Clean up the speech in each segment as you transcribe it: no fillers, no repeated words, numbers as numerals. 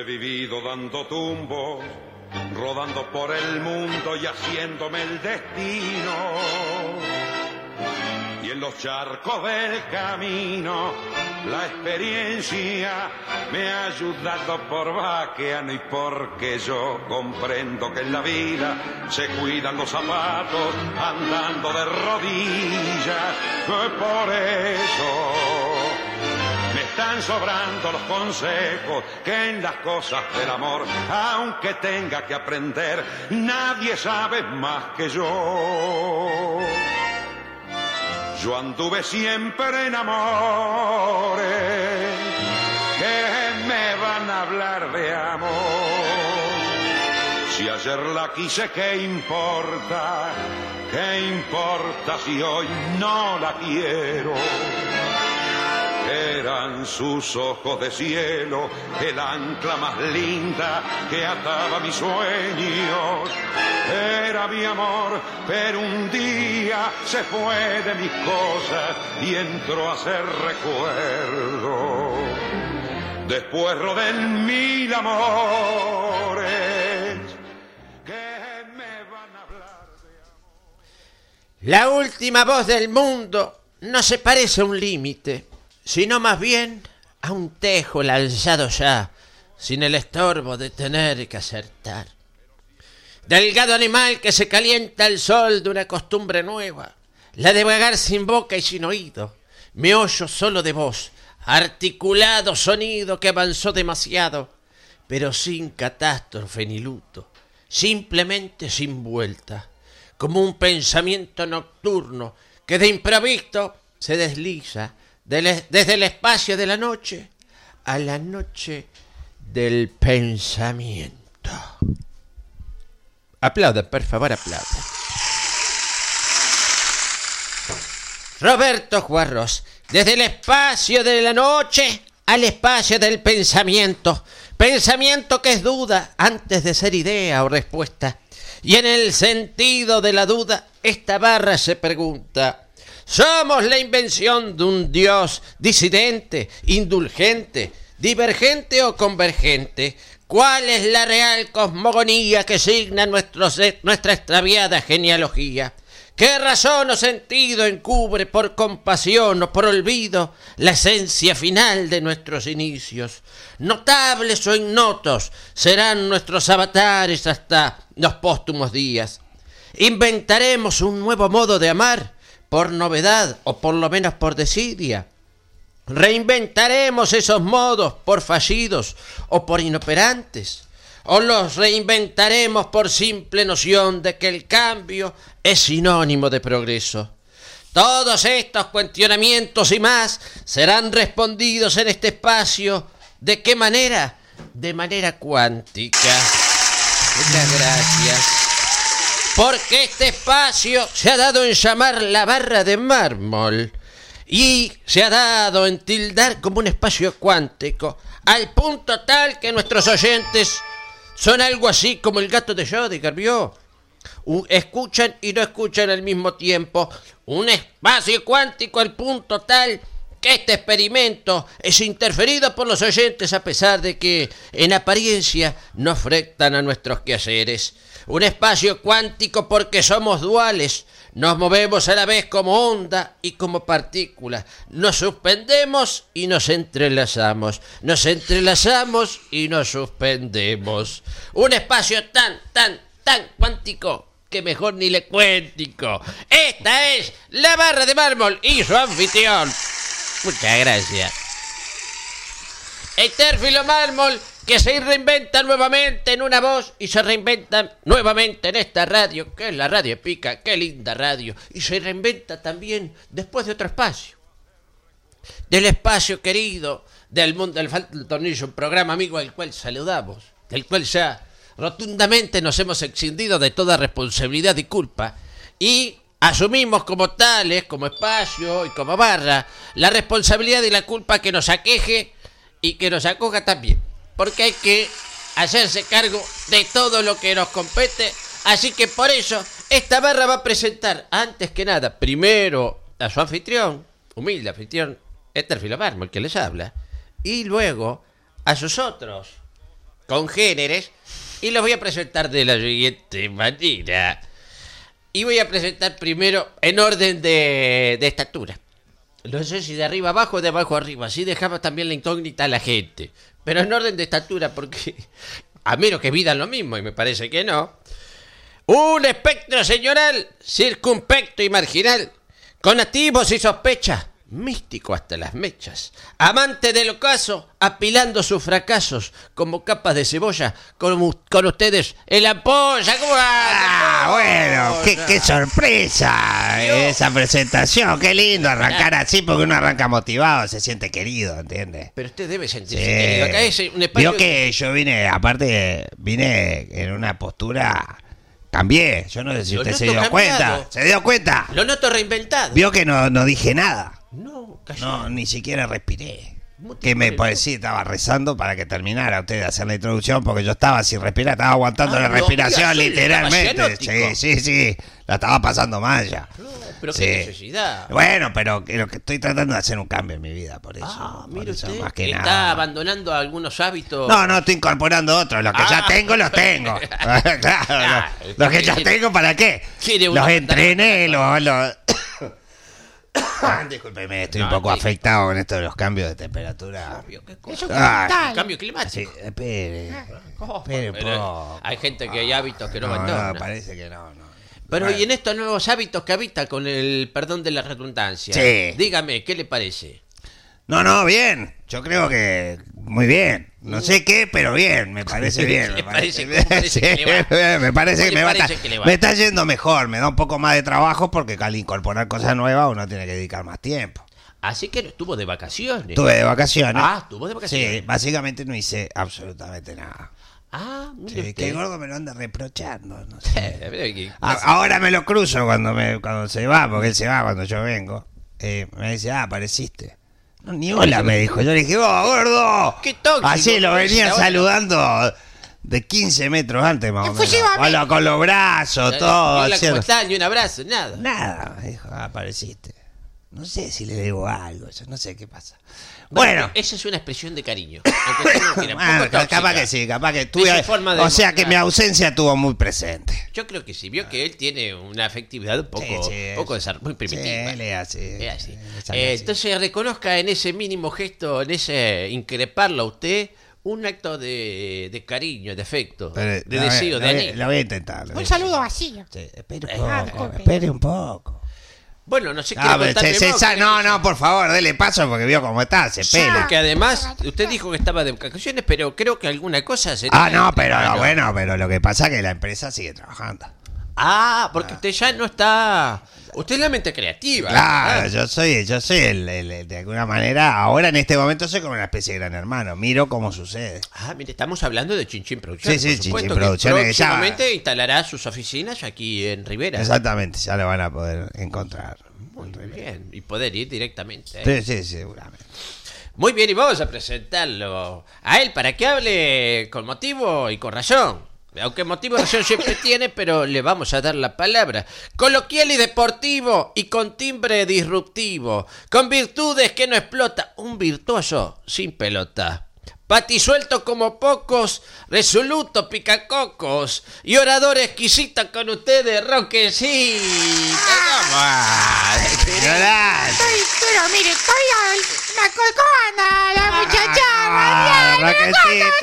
vivido dando tumbos, rodando por el mundo y haciéndome el destino. Y en los charcos del camino, la experiencia me ha ayudado por vaqueano y porque yo comprendo que en la vida se cuidan los zapatos andando de rodillas. Por eso me están sobrando los consejos que en las cosas del amor, aunque tenga que aprender, nadie sabe más que yo. Yo anduve siempre en amores que me van a hablar de amor. Si ayer la quise, ¿qué importa? ¿Qué importa si hoy no la quiero? Eran sus ojos de cielo, el ancla más linda que ataba mis sueños. Era mi amor, pero un día se fue de mis cosas y entró a ser recuerdo. Después rodé en 1000 amores que me van a hablar de amor. La última voz del mundo no se parece a un límite, sino más bien a un tejo lanzado ya, sin el estorbo de tener que acertar. Delgado animal que se calienta al sol de una costumbre nueva, la de vagar sin boca y sin oído, meollo solo de voz, articulado sonido que avanzó demasiado, pero sin catástrofe ni luto, simplemente sin vuelta, como un pensamiento nocturno que de improviso se desliza desde el espacio de la noche a la noche del pensamiento. Aplaudan, por favor, aplaudan. Roberto Juarros, desde el espacio de la noche al espacio del pensamiento. Pensamiento que es duda antes de ser idea o respuesta. Y en el sentido de la duda, esta barra se pregunta: ¿somos la invención de un Dios disidente, indulgente, divergente o convergente? ¿Cuál es la real cosmogonía que signa nuestra extraviada genealogía? ¿Qué razón o sentido encubre por compasión o por olvido la esencia final de nuestros inicios? Notables o ignotos serán nuestros avatares hasta los póstumos días. ¿Inventaremos un nuevo modo de amar por novedad o por lo menos por desidia? ¿Reinventaremos esos modos por fallidos o por inoperantes? ¿O los reinventaremos por simple noción de que el cambio es sinónimo de progreso? Todos estos cuestionamientos y más serán respondidos en este espacio. ¿De qué manera? De manera cuántica. Muchas gracias. Porque este espacio se ha dado en llamar la barra de mármol. Y se ha dado en tildar como un espacio cuántico, al punto tal que nuestros oyentes son algo así como el gato de Schrödinger, ¿vio? Escuchan y no escuchan al mismo tiempo. Un espacio cuántico al punto tal que este experimento es interferido por los oyentes a pesar de que en apariencia no afectan a nuestros quehaceres. Un espacio cuántico porque somos duales. Nos movemos a la vez como onda y como partícula. Nos suspendemos y nos entrelazamos. Nos entrelazamos y nos suspendemos. Un espacio tan cuántico que mejor ni le cuéntico. Esta es la barra de mármol y su anfitrión. Muchas gracias. Estérfilo Mármol, que se reinventa nuevamente en una voz y se reinventa nuevamente en esta radio, que es la Radio Pica, qué linda radio, y se reinventa también después de otro espacio. Del espacio querido del mundo del Falta el Tornillo, un programa amigo al cual saludamos, del cual ya rotundamente nos hemos exendido de toda responsabilidad y culpa, y asumimos como tales, como espacio y como barra, la responsabilidad y la culpa que nos aqueje y que nos acoja también, porque hay que hacerse cargo de todo lo que nos compete. Así que por eso esta barra va a presentar, antes que nada, primero a su anfitrión, humilde anfitrión, Estérfilo Mármol, que les habla, y luego a sus otros congéneres y los voy a presentar de la siguiente manera. Y voy a presentar primero en orden de estatura. No sé si de arriba abajo o de abajo arriba. Así dejaba también la incógnita a la gente. Pero en orden de estatura, porque a menos que vidan lo mismo, y me parece que no. Un espectro señoral, circunspecto y marginal, con activos y sospechas, místico hasta las mechas, amante del ocaso, apilando sus fracasos como capas de cebolla, con ustedes el ampolla. ¿Cómo anda? Bueno, qué sorpresa esa presentación, qué lindo arrancar así, porque uno arranca motivado, se siente querido, ¿entiendes? Pero usted debe sentirse querido. Acá es un espacio. Vio que yo vine en una postura. Cambié, yo no sé si usted se dio cuenta. ¿Se dio cuenta? Lo noto reinventado. Vio que no dije nada. No, casi. No, ni siquiera respiré. Que me parecía, estaba rezando para que terminara usted de hacer la introducción, porque yo estaba sin respirar, estaba aguantando la respiración literalmente. Sí, la estaba pasando mal ya. Pero qué necesidad. Bueno, pero creo que estoy tratando de hacer un cambio en mi vida, por eso. Mire usted, más que está nada. Abandonando algunos hábitos. No, estoy incorporando otros. Los que ya tengo, los tengo. Claro, los que ya tengo, ¿para qué? Los entrené, Discúlpeme, estoy un poco afectado con esto de los cambios de temperatura. Cambio climático. Sí, espere un poco. Hay gente que hay hábitos que no abandonan. No, parece que no. Pero Bueno. y en estos nuevos hábitos que habita, con el perdón de la redundancia, Sí. dígame, ¿qué le parece? No, bien. Yo creo que muy bien. No sé qué, pero bien. Me parece bien. ¿Qué parece que le va? Me parece que ¿Cómo me le va. parece que le va? Me está yendo mejor. Me da un poco más de trabajo porque al incorporar cosas nuevas uno tiene que dedicar más tiempo. Así que estuvo de vacaciones. Estuve de vacaciones. Estuvo de vacaciones. Sí, básicamente no hice absolutamente nada. Mire Sí, usted. qué gordo me lo anda reprochando. No sé. ¿Qué? Ahora me lo cruzo cuando se va, porque él se va cuando yo vengo. Me dice, apareciste. No, ni hola me dijo. Yo le dije, gordo. Qué tóxico. Así lo venía Ahora. saludando de 15 metros antes, más o menos. Hola, con los brazos, todo. Hola, ¿cómo haciendo- están? Y un abrazo, nada. Nada, me dijo, apareciste. No sé si le debo algo, yo no sé qué pasa. Bueno. Esa es una expresión de cariño. Aunque tengo que era un Bueno, poco tóxica. capaz que sí, capaz que Es tuve. su forma de O sea que demostrar. mi ausencia estuvo muy presente. Yo creo que sí, vio que él tiene una afectividad un poco, muy primitiva. Sí, él es así. Es así. Sale así. Entonces reconozca en ese mínimo gesto, en ese increparlo a usted, un acto de cariño, de afecto, Pero, de deseo, de anhelo. Lo voy a intentar. Un saludo vacío. Sí, espere disculpe. un poco. Bueno, no sé qué No, por favor, dele paso porque vio cómo está, se pela. Porque además, usted dijo que estaba de vacaciones, pero creo que alguna cosa se... No, pero lo que pasa es que la empresa sigue trabajando. Porque usted ya no está... Usted es la mente creativa. Claro, ¿verdad? yo soy el de alguna manera, ahora en este momento soy como una especie de gran hermano, miro cómo sucede. Mire, estamos hablando de Chinchín Producciones. Sí, por Chinchín supuesto, Producciones, que que ya- próximamente instalará sus oficinas aquí en Rivera. Exactamente, ya lo van a poder encontrar. Muy bien, y poder ir directamente. ¿eh? Sí, seguramente. Muy bien, y vamos a presentarlo a él para que hable con motivo y con razón. Aunque motivo y razón siempre tiene, pero le vamos a dar la palabra. Coloquial y deportivo y con timbre disruptivo. Con virtudes que no explota. Un virtuoso sin pelota. Patisuelto como pocos, resoluto picacocos y orador exquisito con ustedes, Roquecito. Pero mire, estoy la cocona, la muchacha, Roquecito.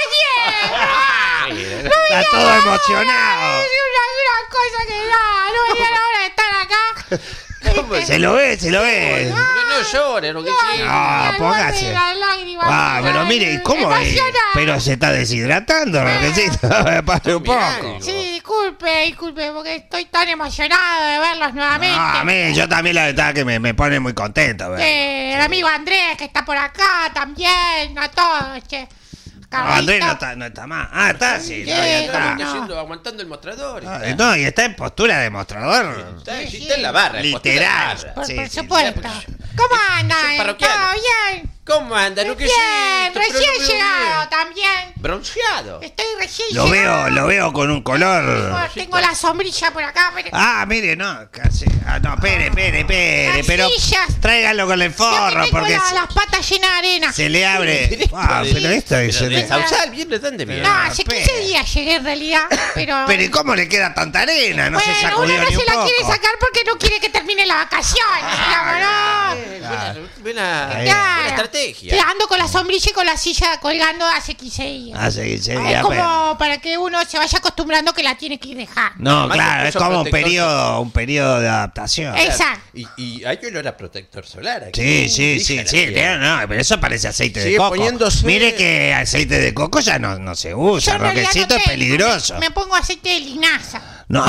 Está todo emocionado. Es una cosa que no es la hora de estar acá. Se lo ve. No llore, Roquecito. No, póngase. Pero mire, ¿y cómo es? Pero se está deshidratando, Roquecito. Pare un poco. Sí, disculpe, porque estoy tan emocionado de verlos nuevamente. A mí, yo también la verdad que me pone muy contento. El amigo Andrés que está por acá también, a todos, che. Andrés no está más. Está, sí, ya está. Aguantando el mostrador. No, y está en postura de mostrador. Está en la barra. Literal. en postura de barra. Por Sí, supuesto. ¿Cómo andan? parroquiano. ¿Todo bien? ¿Cómo anda, Luquecito? Bien, Pero recién no veo llegado bien. también. Bronceado. Estoy recién Lo llegado. lo veo con un color. Tengo la sombrilla por acá, pero... Ah, mire, no, casi. Ah, no, espere, Las pero sillas. tráigalo con el forro tengo porque las patas llenas de arena. se le abre. Ah, pero esto es. ¿De Sausal? ¿Bien? ¿De dónde viene? No, hace 15 espera. días llegué en realidad, pero... Pero ¿y cómo le queda tanta arena? No se bueno, sacudió uno no ni un se la poco. quiere sacar porque no quiere que termine la vacación. Buena Claro. estrategia. Sí, ando con la sombrilla y con la silla colgando hace 15 días. Hace 15 Es días. como para que uno se vaya acostumbrando que la tiene que ir dejando. No, Además, claro, es eso como protector. un periodo de adaptación. Exacto. Y hay olor a protector solar aquí. Sí, Brilla la sí, piel. no, pero eso parece aceite de Sigue coco. poniéndose- Mire que aceite de coco ya no se usa, Yo en realidad Roquecito no es tengo, peligroso. Me pongo aceite de linaza. No.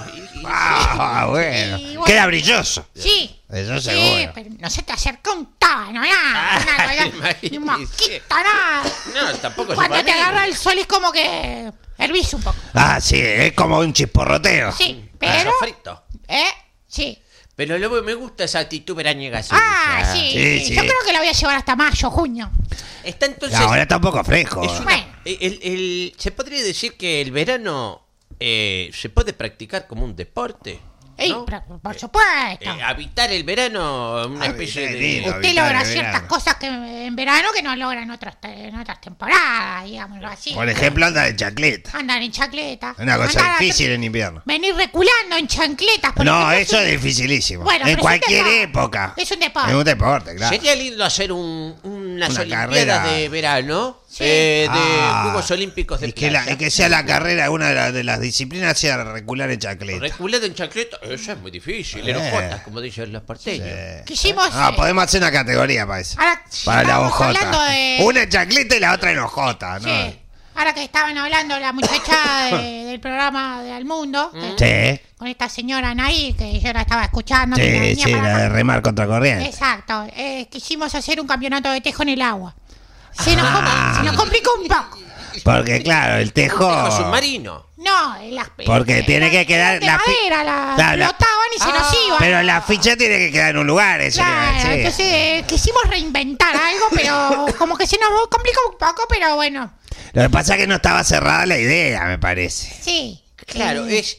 Ah, bueno. Y bueno. Queda brilloso. Sí. Eso Sí, seguro. pero no se te acerca un tábano, nada. Ni un mosquito, nada. No, tampoco se Cuando te panela. agarra el sol es como que hervís un poco. Ah, sí, es como un chisporroteo. Sí, Ah, pero... sofrito. Sí. Pero luego me gusta esa actitud veraniega Ah, suya. sí. Sí. Yo creo que la voy a llevar hasta mayo, junio. Está entonces... Ahora está un poco fresco. es una- Bueno. ¿Se podría decir que el verano se puede practicar como un deporte? Ey, ¿no? por supuesto. Habitar el verano, una especie Habitar, de... lindo. Usted habitar logra el ciertas verano. cosas que en verano que no logra en otras temporadas, digámoslo así. Por ejemplo, anda de chancleta. Andar en chancleta. Una cosa Andar difícil en invierno. Venir reculando en chancletas. por No, ejemplo, eso es dificilísimo. Bueno, En pero cualquier es un deporte. época. Es un deporte. Es un deporte, claro. Sería lindo hacer unas Una olimpiadas carrera. de verano, Sí. de Ah, Juegos Olímpicos de y que, playa. y que sea la carrera, una de las disciplinas sea recular en chancleta. Reculado en chancleta, eso es muy difícil. En ojotas, como dicen los porteños. Quisimos... Ah, podemos hacer una categoría para eso. ahora, Para la estábamos ojota. hablando de... Una en chancleta y la otra en ojota, ¿no? Sí. Ahora que estaban hablando la muchacha del programa de Al Mundo, Sí, con esta señora Anaí, que yo la estaba escuchando. que sí, venía sí, para la acá. de remar contra corriente. Exacto. Quisimos hacer un campeonato de tejo en el agua. Se nos complicó un poco. Porque, claro, el tejo. Tejo submarino. No, Porque tiene que quedar de la fi- madera, la Claro, la- flotaban y se nos iban. Pero la ficha tiene que quedar en un lugar, eso Claro, quiere decir. entonces quisimos reinventar algo, pero como que se nos complicó un poco, pero bueno, Lo que pasa es que no estaba cerrada la idea, me parece. sí. Claro, es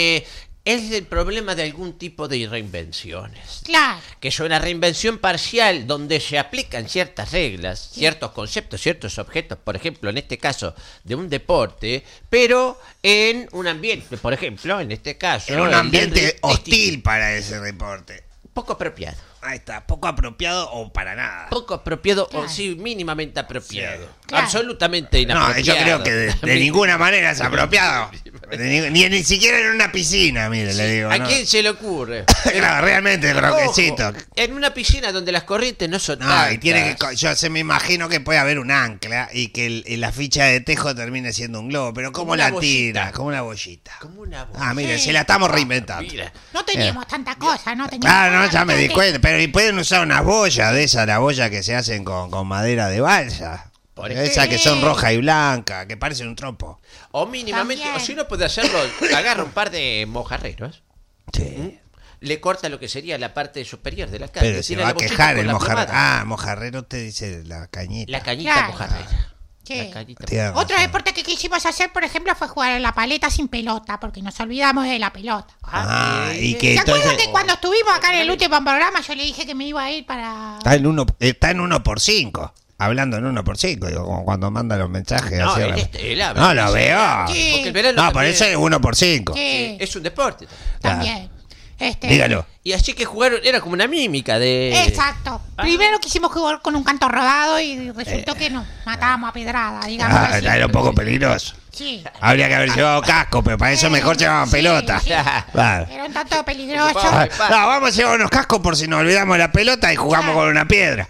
el problema de algún tipo de reinvenciones. Claro. Que es una reinvención parcial donde se aplican ciertas reglas, ciertos conceptos, ciertos objetos, por ejemplo, en este caso, de un deporte, pero en un ambiente, por ejemplo, en este caso... En un el ambiente del- hostil para ese deporte. Poco apropiado. Ahí está, poco apropiado o para nada. Poco apropiado Claro. o sí, mínimamente apropiado. Sí. Claro. Absolutamente No, inapropiado. yo creo que de ninguna manera es apropiado. Ni siquiera en una piscina, mire, le digo. ¿A ¿no? quién se le ocurre? Claro, realmente, Roquecito. Ojo, en una piscina donde las corrientes no son No, tantas. y tiene que. Yo se me imagino que puede haber un ancla y que la ficha de tejo termine siendo un globo. Pero ¿cómo Como una la tira? bollita. Como una bollita. Como una voz. Ah, mire, Sí. se la estamos reinventando. Mira. No teníamos tanta cosa, no teníamos... Claro, no, ya me di tanta- cuenta. Pero y pueden usar unas boyas de esas, las boyas que se hacen con madera de balsa. Por Esas que son ejemplo. roja y blanca, que parecen un trompo. O mínimamente, También. o si uno puede hacerlo, agarra un par de mojarreros, Sí. le corta lo que sería la parte superior de la caña. Pero se tira va la a boquita quejar con el la mojarrero. plomada. Ah, mojarrero te dice la cañita. La cañita Claro. mojarrera. Sí. La cañita Tiene Otro razón. deporte que quisimos hacer, por ejemplo, fue jugar a la paleta sin pelota, porque nos olvidamos de la pelota. Ah, y que ¿Se acuerdan entonces que cuando estuvimos acá en el último programa yo le dije que me iba a ir para... está en 1x5. Hablando en 1x5, digo, como cuando manda los mensajes. No, así, él habla. no lo veo. Sí. Porque el verano No, por también- eso es 1x5. Sí, es un deporte. también. Dígalo. Y así que jugaron, era como una mímica de... Exacto. Primero quisimos jugar con un canto rodado y resultó que nos matábamos a pedrada, digamos Ah, así. era un poco peligroso. Sí. Habría que haber llevado casco, pero para eso mejor llevaban Sí, pelota. sí. Claro. Era un tanto peligroso. Ah, no, vamos a llevar unos cascos por si nos olvidamos de la pelota y jugamos Claro. con una piedra.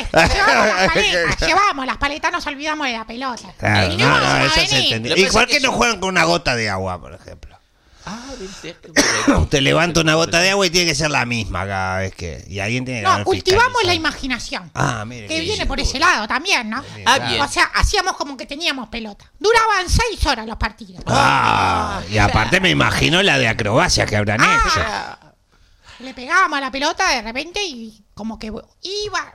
Llevamos las paletas, nos olvidamos de la pelota. Claro, Y no, vamos a eso se venir. entendió. Lo que ¿Y pasa por es qué que no eso- juegan con una gota de agua, por ejemplo? Ah, viste. Usted levanta una gota de agua y tiene que ser la misma cada vez que... Y alguien tiene que No, haber cultivamos fiscalizado. la imaginación. Ah, mire. Que qué viene bien. por ese lado también, ¿no? Ah, bien. O sea, hacíamos como que teníamos pelota. Duraban 6 horas los partidos. Ah, y aparte me imagino la de acrobacia que habrán hecho. Le pegábamos a la pelota de repente y como que iba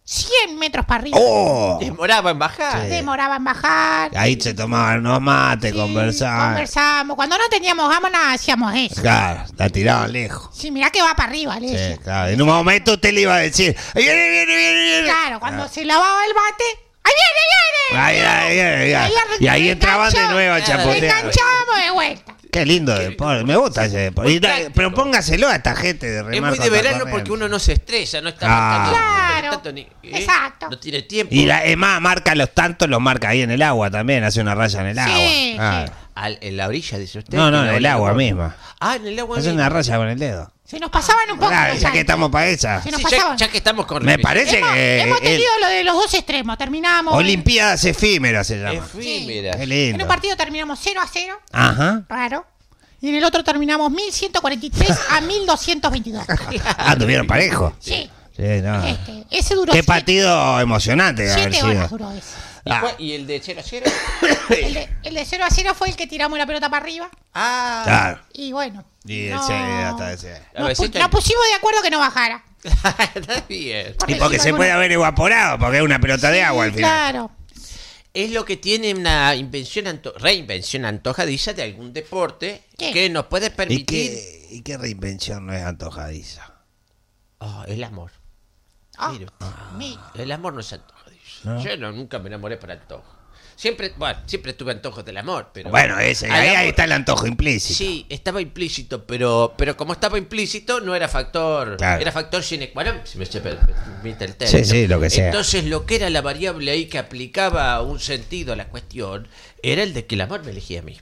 100 metros para arriba. ¡Oh! Demoraba en bajar. Sí. Demoraba en bajar. Ahí se tomaban unos mates, Sí, conversaban. conversamos. Cuando no teníamos ganas, hacíamos eso. Claro, la tiraban lejos. Sí, mirá que va para arriba, le Sí, decía. claro. En un momento usted le iba a decir, ¡Ay, viene! Claro, cuando se lavaba el bate, ¡ahí viene! Ay. Y ahí entraban de nuevo a chapotear. Enganchábamos de vuelta. Qué lindo deporte, me gusta ese deporte. Pero póngaselo a esta gente de remar. Es muy de contra verano corriente. porque uno no se estresa, no está Ah. marcando Claro, exacto. No tiene tiempo. Y es más, marca los tantos, los marca ahí en el agua también, hace una raya en el agua. Sí. En la orilla, dice usted. No, que en el agua misma. Ah, en el agua Hace misma. una raya con el dedo. Se nos pasaban un poco. Claro, los ya que saltos. estamos para esa. Se nos Sí, pasaban. ya que estamos con Me parece Hemos que tenido lo de los dos extremos. Terminamos. Olimpiadas efímeras se llama. Efímeras. Qué En lindo. un partido terminamos 0-0. Ajá. Raro. Y en el otro terminamos 1143 a 1222. Anduvieron parejo. Sí. Sí, no. Ese duró Qué partido emocionante de haber 7 horas sido. duró ese. ¿Y el de 0-0? El de 0-0 fue el que tiramos la pelota para arriba. Ah. Claro. Y bueno. Y no- hasta ese. A ver, nos pusimos de acuerdo que no bajara. Está bien. Y porque se puede haber evaporado, porque es una pelota de agua al final. Claro. Es lo que tiene una reinvención antojadiza de algún deporte ¿Qué? que nos puede ¿Y permitir. qué reinvención no es antojadiza? El amor. Ah, Mire, mira. el amor no es antojadizo. ¿No? Yo nunca me enamoré por antojo. Siempre tuve antojos del amor, pero. Bueno, al ahí amor- está el antojo implícito. Sí, estaba implícito, pero como estaba implícito, no era factor. Claro. Era factor sine qua non, si me permite el término. Sí, lo que sea. Entonces, lo que era la variable ahí que aplicaba un sentido a la cuestión era el de que el amor me elegía a mí.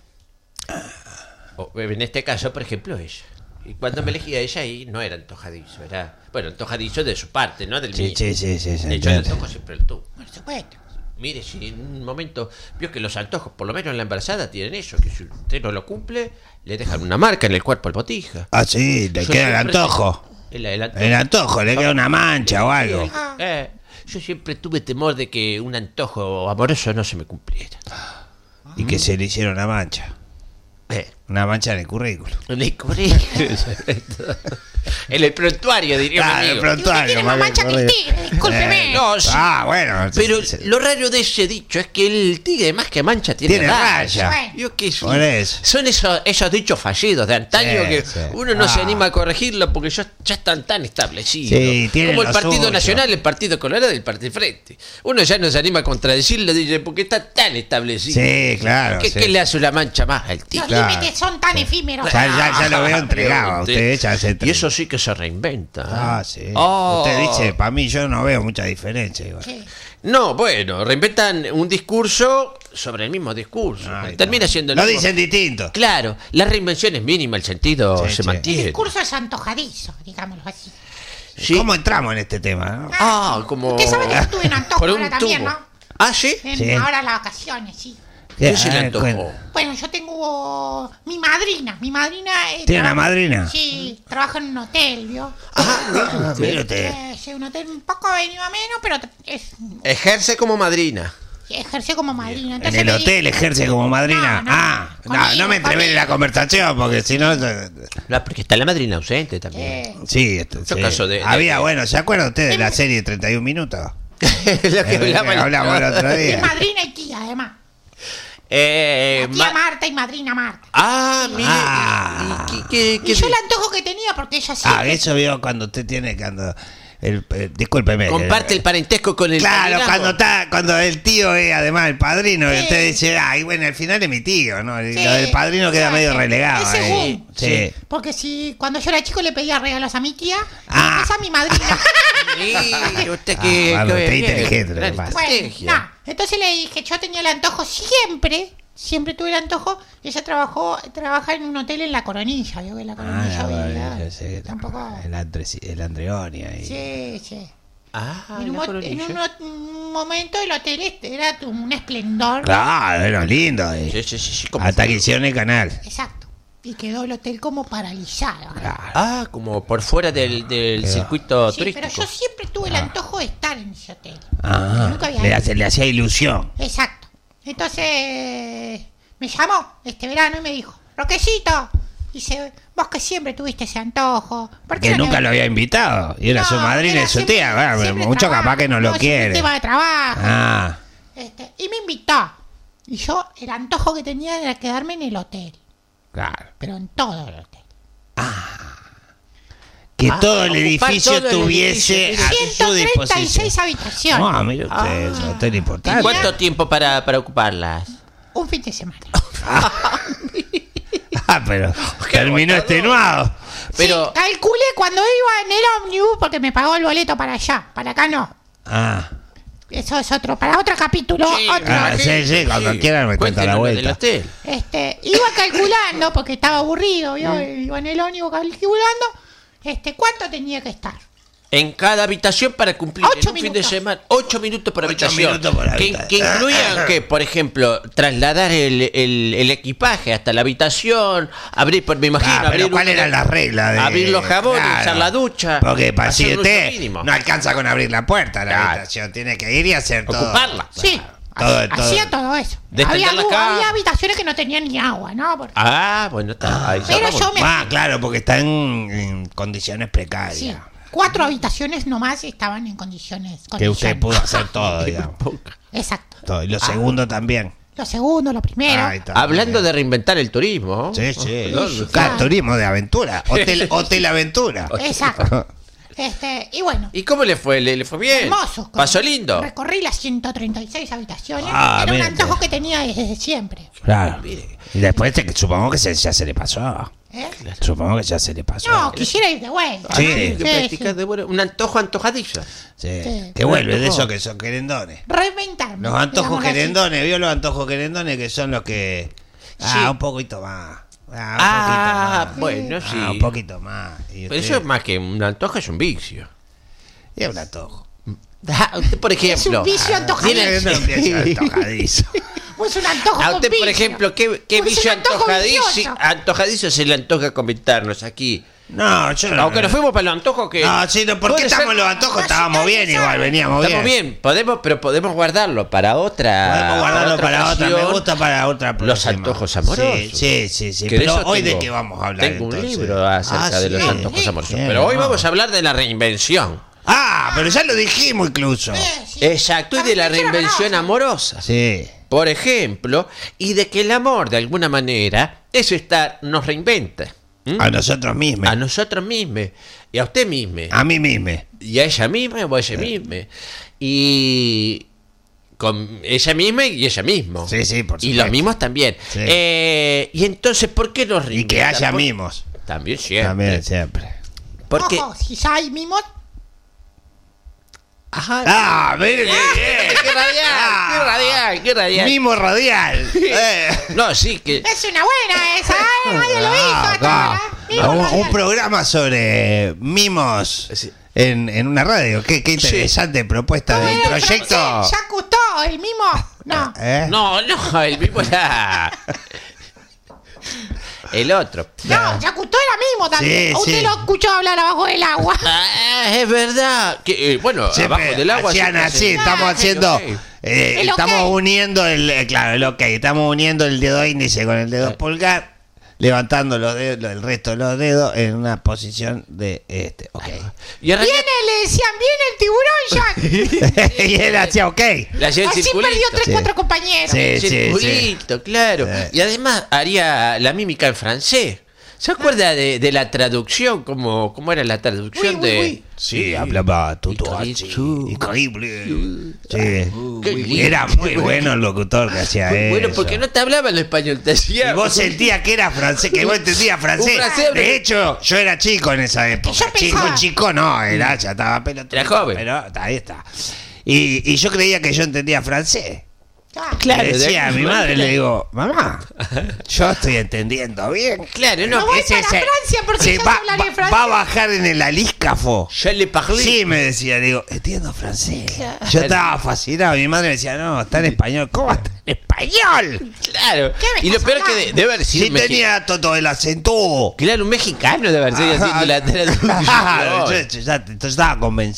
O, en este caso, por ejemplo, ella. Y cuando me elegía a ella ahí, no era antojadizo, era. Bueno, antojadizo de su parte, no del mío. Sí. De hecho, el entiende. antojo siempre lo tuvo. Por supuesto. Mire, si en un momento vio que los antojos, por lo menos en la embarazada, tienen eso, que si usted no lo cumple, le dejan una marca en el cuerpo al botija. Ah, sí, le Yo queda el siempre- antojo. El antojo. El antojo, le queda una mancha o algo. Yo siempre tuve temor de que un antojo amoroso no se me cumpliera. Y que se le hiciera una mancha. Una mancha en el currículum. En el currículum. En el prontuario, diría mi Ah, el amigo. prontuario. Tiene más mancha que el tigre, discúlpeme. No, sí. Bueno. Pero sí. lo raro de ese dicho es que el tigre más que mancha tiene Tiene raya. raya. Yo qué sé. Por eso. Son esos dichos fallidos de antaño Sí, que sí. uno no se Ah. anima a corregirlo porque ya están tan establecidos. Sí, tienen como el lo Partido suyo. Nacional, el Partido Colorado y el Partido Frente. Uno ya no se anima a contradecirlo dice, porque está tan establecido. Sí, claro. ¿Qué, sí. qué le hace una mancha más al tigre? Los Claro. límites son tan efímeros. Ya lo veo entregado a usted. Ya se Y eso sí que se reinventa. Ah, sí. Oh. Usted dice, para mí yo no veo mucha diferencia. Igual. Sí. No, bueno, reinventan un discurso sobre el mismo discurso. Ay, Termina no. siendo Lo mismo. dicen distinto. Claro, la reinvención es mínima, el sentido Sí, se sí. El mantiene. discurso es antojadizo, digámoslo así. Sí. ¿Cómo entramos en este tema? ¿No? Ah, como. Usted sabe que yo estuve en Antojo Por un ahora también, tubo. ¿no? Ah, sí. Sí. Ahora las vacaciones, sí. ¿Qué se le A ver, antojó? cuenta. Bueno, yo tengo mi madrina. Mi madrina. ¿Tiene una trabaja- madrina? Sí, trabaja en un hotel, ¿vio? Ah, mire usted. Es un hotel un poco venido a menos, pero Ejerce como madrina. ejerce como madrina. En Entonces el me hotel dijo- ejerce como madrina. Conmigo, No me entrevele la conversación porque si no. No, porque está la madrina ausente también. Sí, Yo caso de- había, bueno, ¿se acuerda usted de la serie 31 minutos? Lo que Hablamos el otro Es día. madrina y tía, además. Tía Marta y madrina Marta. Mire. Ah. ¿Qué Y yo el antojo que tenía, porque ella siempre... Eso vio cuando usted tiene discúlpeme. comparte el parentesco con el Claro, padrinazgo? cuando el tío es además el padrino y Sí. usted dice, ay, bueno, al final es mi tío, ¿no? Y Sí. lo del padrino queda Sí. medio relegado. Es ahí. según. Sí. Porque si cuando yo era chico le pedía regalos a mi tía, Ah. y después a mi madrina. Sí, usted que. Ah, bueno, usted bien. inteligente, lo que Gran pasa. Bueno, estrategia. no. Entonces le dije, yo tenía el antojo siempre tuve el antojo. Ella trabaja en un hotel en La Coronilla, vio que en La Coronilla Ah, vivía. bueno, yo sé que Tampoco. el Andreoni ahí. Sí, sí. En un, la un momento el hotel era un esplendor. Claro, era lindo ahí. Sí, como Hasta que hicieron el canal. Exacto. Y quedó el hotel como paralizado. como por fuera del circuito Sí, turístico. pero yo siempre tuve el antojo de estar en ese hotel. Ah, Nunca había le hacía ilusión. Exacto. Entonces me llamó este verano y me dijo, Roquecito, Dice, vos que siempre tuviste ese antojo. ¿Por qué Que no le- nunca lo había invitado. Y era No, su madrina era y su siempre- tía. Bueno, siempre mucho trabajo. capaz que no lo siempre quiere. tema de trabajo. Ah, Y me invitó. Y yo, el antojo que tenía era quedarme en el hotel. claro. Pero en todo el hotel. Que Ah, todo el ocupar edificio todo el tuviese edificio, a su 136 disposición. habitaciones. Ah, mire usted, es un hotel importante. ¿Cuánto tiempo para ocuparlas? Un fin de semana. Ah, pero terminó extenuado. Pero Sí, calculé cuando iba en el ómnibus porque me pagó el boleto para allá. Para acá no. Ah, Eso es para otro capítulo. Sí, otro. Ah, sí, cuando quieran me cuenta la cuéntenos vuelta. del hotel. Iba calculando porque estaba aburrido. Iba en el ómnibus calculando. ¿Cuánto tenía que estar? En cada habitación para cumplir 8 en un fin de minutos. semana 8 minutos por 8 habitación. minutos por que habitación. incluían que, por ejemplo, trasladar el equipaje hasta la habitación, abrir, me imagino, Ah, pero ¿cuál era la regla? abrir los jabones, Claro. usar la ducha. Porque para hacer si un uso usted mínimo. no alcanza con abrir la puerta a la Claro. habitación, tiene que ir y hacer todo. Ocuparla. Sí. Todo- Hacía todo eso. Destender Había, la cama. había habitaciones que no tenían ni agua, ¿no? Porque- Ah, bueno, está. Ahí Pero cerramos. yo me- Ah, claro, porque está en condiciones precarias. Sí. 4 habitaciones nomás estaban en condiciones. Que usted condiciones. pudo hacer todo, digamos. Exacto. Todo. Y lo segundo también. Lo segundo, lo primero. Ahí está. Hablando de reinventar el turismo. Sí, sí. ¿Dónde? Claro, turismo de aventura. Hotel aventura. Exacto. Y bueno. ¿Y cómo le fue? ¿Le fue bien? Hermoso. ¿Pasó lindo? Recorrí las 136 habitaciones. Ah, Era un mire. antojo que tenía desde siempre. Claro. Y después supongo que ya se le pasó. ¿Eh? Supongo que ya se le pasó. No, quisiera ir de vuelta. Sí. ¿no? Que practicas sí. de bueno, un antojo antojadizo. Sí. Sí. Que vuelve de esos que son querendones. Reinventarme. Los antojos digámoslo así. querendones, ¿vio los antojos querendones que son los que... Sí. Un poquito más. Un Ah, poquito más. bueno, sí. Un poquito más. Y Pero eso es más que un antojo, es un vicio. Y es un antojo. Usted, por Es ejemplo. un vicio antojadizo. Tiene que ser antojadizo. Pues un antojo A con usted, por vicio. ejemplo, ¿qué Pues vicio un antojo vicioso. antojadizo se le antoja comentarnos aquí? No, yo no. Aunque nos fuimos para los antojos que... No, sí, no, ¿por qué puede ser- estamos en los antojos? Estábamos bien igual, veníamos Estamos bien, pero podemos guardarlo para otra. Podemos guardarlo para otra, me ocasión. gusta para otra Los próxima. antojos amorosos. Sí. Que de Pero eso hoy tengo- de qué vamos a hablar Tengo un entonces? libro acerca de los sí. antojos amorosos. Bien, Pero hoy vamos. vamos a hablar de la reinvención. Ah, pero ya lo dijimos incluso. Sí. Exacto, y de la reinvención amorosa. Sí. Por ejemplo, y de que el amor, de alguna manera, nos reinventa. ¿Mm? A nosotros mismos. A nosotros mismos. Y a usted mismo. A mí mismo. Y a ella misma o a ella misma. Y con ella misma y ella mismo. Sí, por Y supuesto. los mismos también. Sí. Y entonces, ¿por qué nos Y reinventa? que haya Por- mimos. También siempre. También, siempre. Porque... Ojo, si ya hay mimos, Ajá. Ah, mire qué bien. ¡Qué radial! ¡Qué radial! ¡Qué radial! Mimo radial. No, sí, que... es una buena esa, ¿eh? Nadie lo hizo hasta Ah, ahora. Mimo un radial. programa sobre mimos Sí. en una radio. Qué interesante propuesta ¿Cómo del era el proyecto. francés? ¿Ya gustó el mimo? No. ¿Eh? No, el mismo era... El otro. No, ya gustó era mimo también. Sí, ¿O usted sí. lo escuchó hablar abajo del agua? Ah, es verdad. Que, bueno, Siempre abajo del agua... hacían siempre así, hacen- estamos Ah, haciendo, ok. El estamos ok. uniendo el ok, estamos uniendo el dedo índice con el dedo pulgar, levantando el resto de los dedos en una posición de ok. Y en realidad Viene, le decían, viene el tiburón ya. Y él hacía ok. le hacía el Así circulito. perdió 3, Sí. 4 compañeros. Sí, sí, sí. Circulito, claro. Y además haría la mímica en francés. ¿Se acuerda de la traducción? ¿Cómo era la traducción Oui, oui, de...? oui. Sí, hablaba todo así, increíble. Sí. Qué lindo. Era muy bueno el locutor que hacía eso. Bueno, porque no te hablaba el español, te decía... Y vos sentías que era francés, que vos entendías francés. Un francés- De hecho, yo era chico en esa época. Yo pensaba- Chico no, ya estaba pelotudo. Era joven. Pero ahí está. Y yo creía que yo entendía francés. Ah, Claro, Le decía a de- mi madre, le digo, mamá, yo estoy entendiendo bien. Claro, no, No voy Ese para Francia porque se ya va, hablaré va- francés. va a bajar en el alíscafo. ya le parlé. Sí, me decía, digo, entiendo francés. Yo estaba fascinado. Mi madre me decía, no, está en español. ¿Cómo está en español? Claro. ¿Qué me Y lo estás peor que hablando? debe haber sido Sí un mexi- tenía todo el acento. Claro, un mexicano debe haber sido haciendo la traducción. Claro, yo estaba convencido.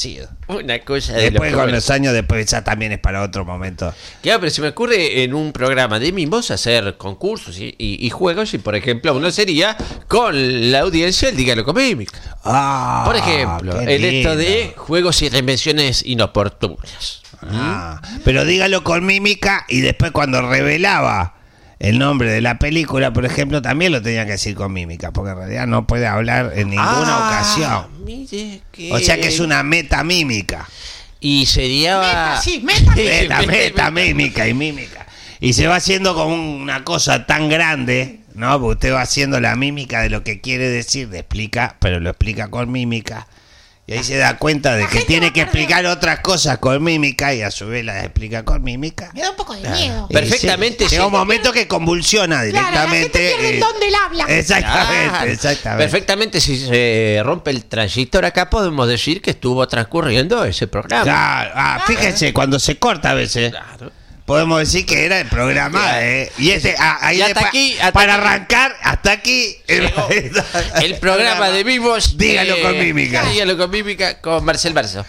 Una cosa de Después locura. con los años, después ya también es para otro momento. Claro, pero se me ocurre en un programa de mimos hacer concursos y juegos, y por ejemplo uno sería con la audiencia el Dígalo con Mímica. Por ejemplo, qué el esto de lindo. juegos y reinvenciones inoportunas. Pero dígalo con mímica y después cuando revelaba el nombre de la película, por ejemplo, también lo tenía que decir con mímica, porque en realidad no puede hablar en ninguna ocasión. Mire que... O sea que es una metamímica. Y sería... Meta, sí, meta. Metamímica y mímica. Y se va haciendo como una cosa tan grande, ¿no? Porque usted va haciendo la mímica de lo que quiere decir, le explica, pero lo explica con mímica. Y ahí se da cuenta de que tiene que explicar otras cosas con mímica y a su vez las explica con mímica. Me da un poco de miedo. Perfectamente, Llega sí. un momento que convulsiona Claro, la gente directamente. pierde el don del habla. Exactamente, Claro. exactamente. Perfectamente, si se rompe el transistor acá podemos decir que estuvo transcurriendo ese programa. Claro, fíjese, cuando se corta a veces, Claro. podemos decir que era el programa, Y ahí Y hasta después, aquí, hasta para aquí. arrancar, hasta aquí, Llegó el programa de vivos. Dígalo con mímica. Dígalo con mímica con Marcel Barzo.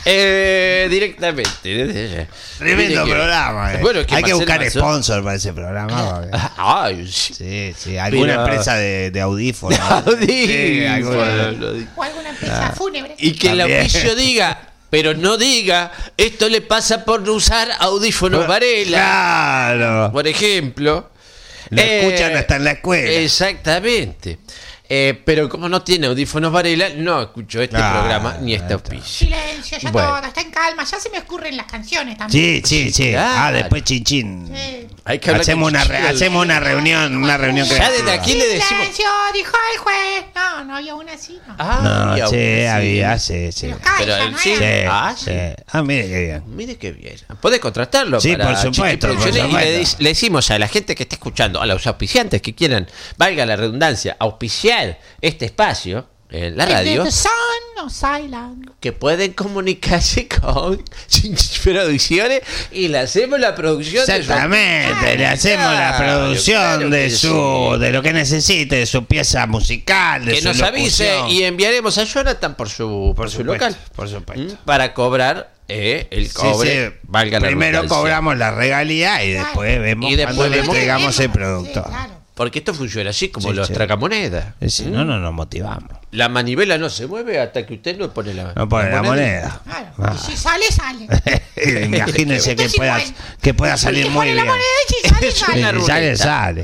Directamente. Tremendo Mire que- programa. Bueno, es que hay que Marcel buscar Barzo- sponsor para ese programa. porque- Ay, sí. Sí, sí, alguna Pero- empresa de audífonos. Sí, Audífono. alguna- O alguna empresa fúnebre. Y que el También. auspicio diga, pero no diga, esto le pasa por no usar audífonos Varela, Claro. por ejemplo. Lo escuchan hasta en la escuela. Exactamente. Pero como no tiene audífonos Varela, no escucho este Claro, programa ni este auspicio. Silencio, ya Bueno. todo, está en calma. Ya se me ocurren las canciones también. Sí. Claro. Después chinchín. Sí. Hay que hablar Hacemos con una, Chichi. hacemos una reunión Ya creativa. desde aquí le decimos. Silencio, dijo el juez. No había una así, no. Ah, y No, aún sí, así. había, sí. Pero calla, Pero no sí. era. Sí, Ah, sí. sí. Mire qué bien. Mire qué bien. Podés contratarlo Sí, para por supuesto, Chiqui Producciones por y le, supuesto. le decimos a la gente que está escuchando, a los auspiciantes que quieran, valga la redundancia, auspiciar este espacio en la radio, The Sun o Silent. que pueden comunicarse con Chiqui Producciones y le hacemos la producción de su- Exactamente, le hacemos la Claro, producción claro de que su sí. de lo que necesite, de su pieza musical, de que su nos avise locución. y enviaremos a Jonathan por su supuesto, local. por supuesto. Para cobrar el cobre, Sí. valga la Primero redundancia. cobramos la regalía y después vemos Y después cuando le vemos- entregamos el producto. Sí, claro. Porque esto funciona así como Sí, los sí. tragamonedas. Si no, no nos motivamos. La manivela no se mueve hasta que usted no pone la No pone la moneda. Claro. Ah. Y si sale, sale. Imagínense que Esto es pueda, igual. que pueda salir Porque muy pone bien. la moneda y si sale, Sí, sale. Una si sale, ruleta.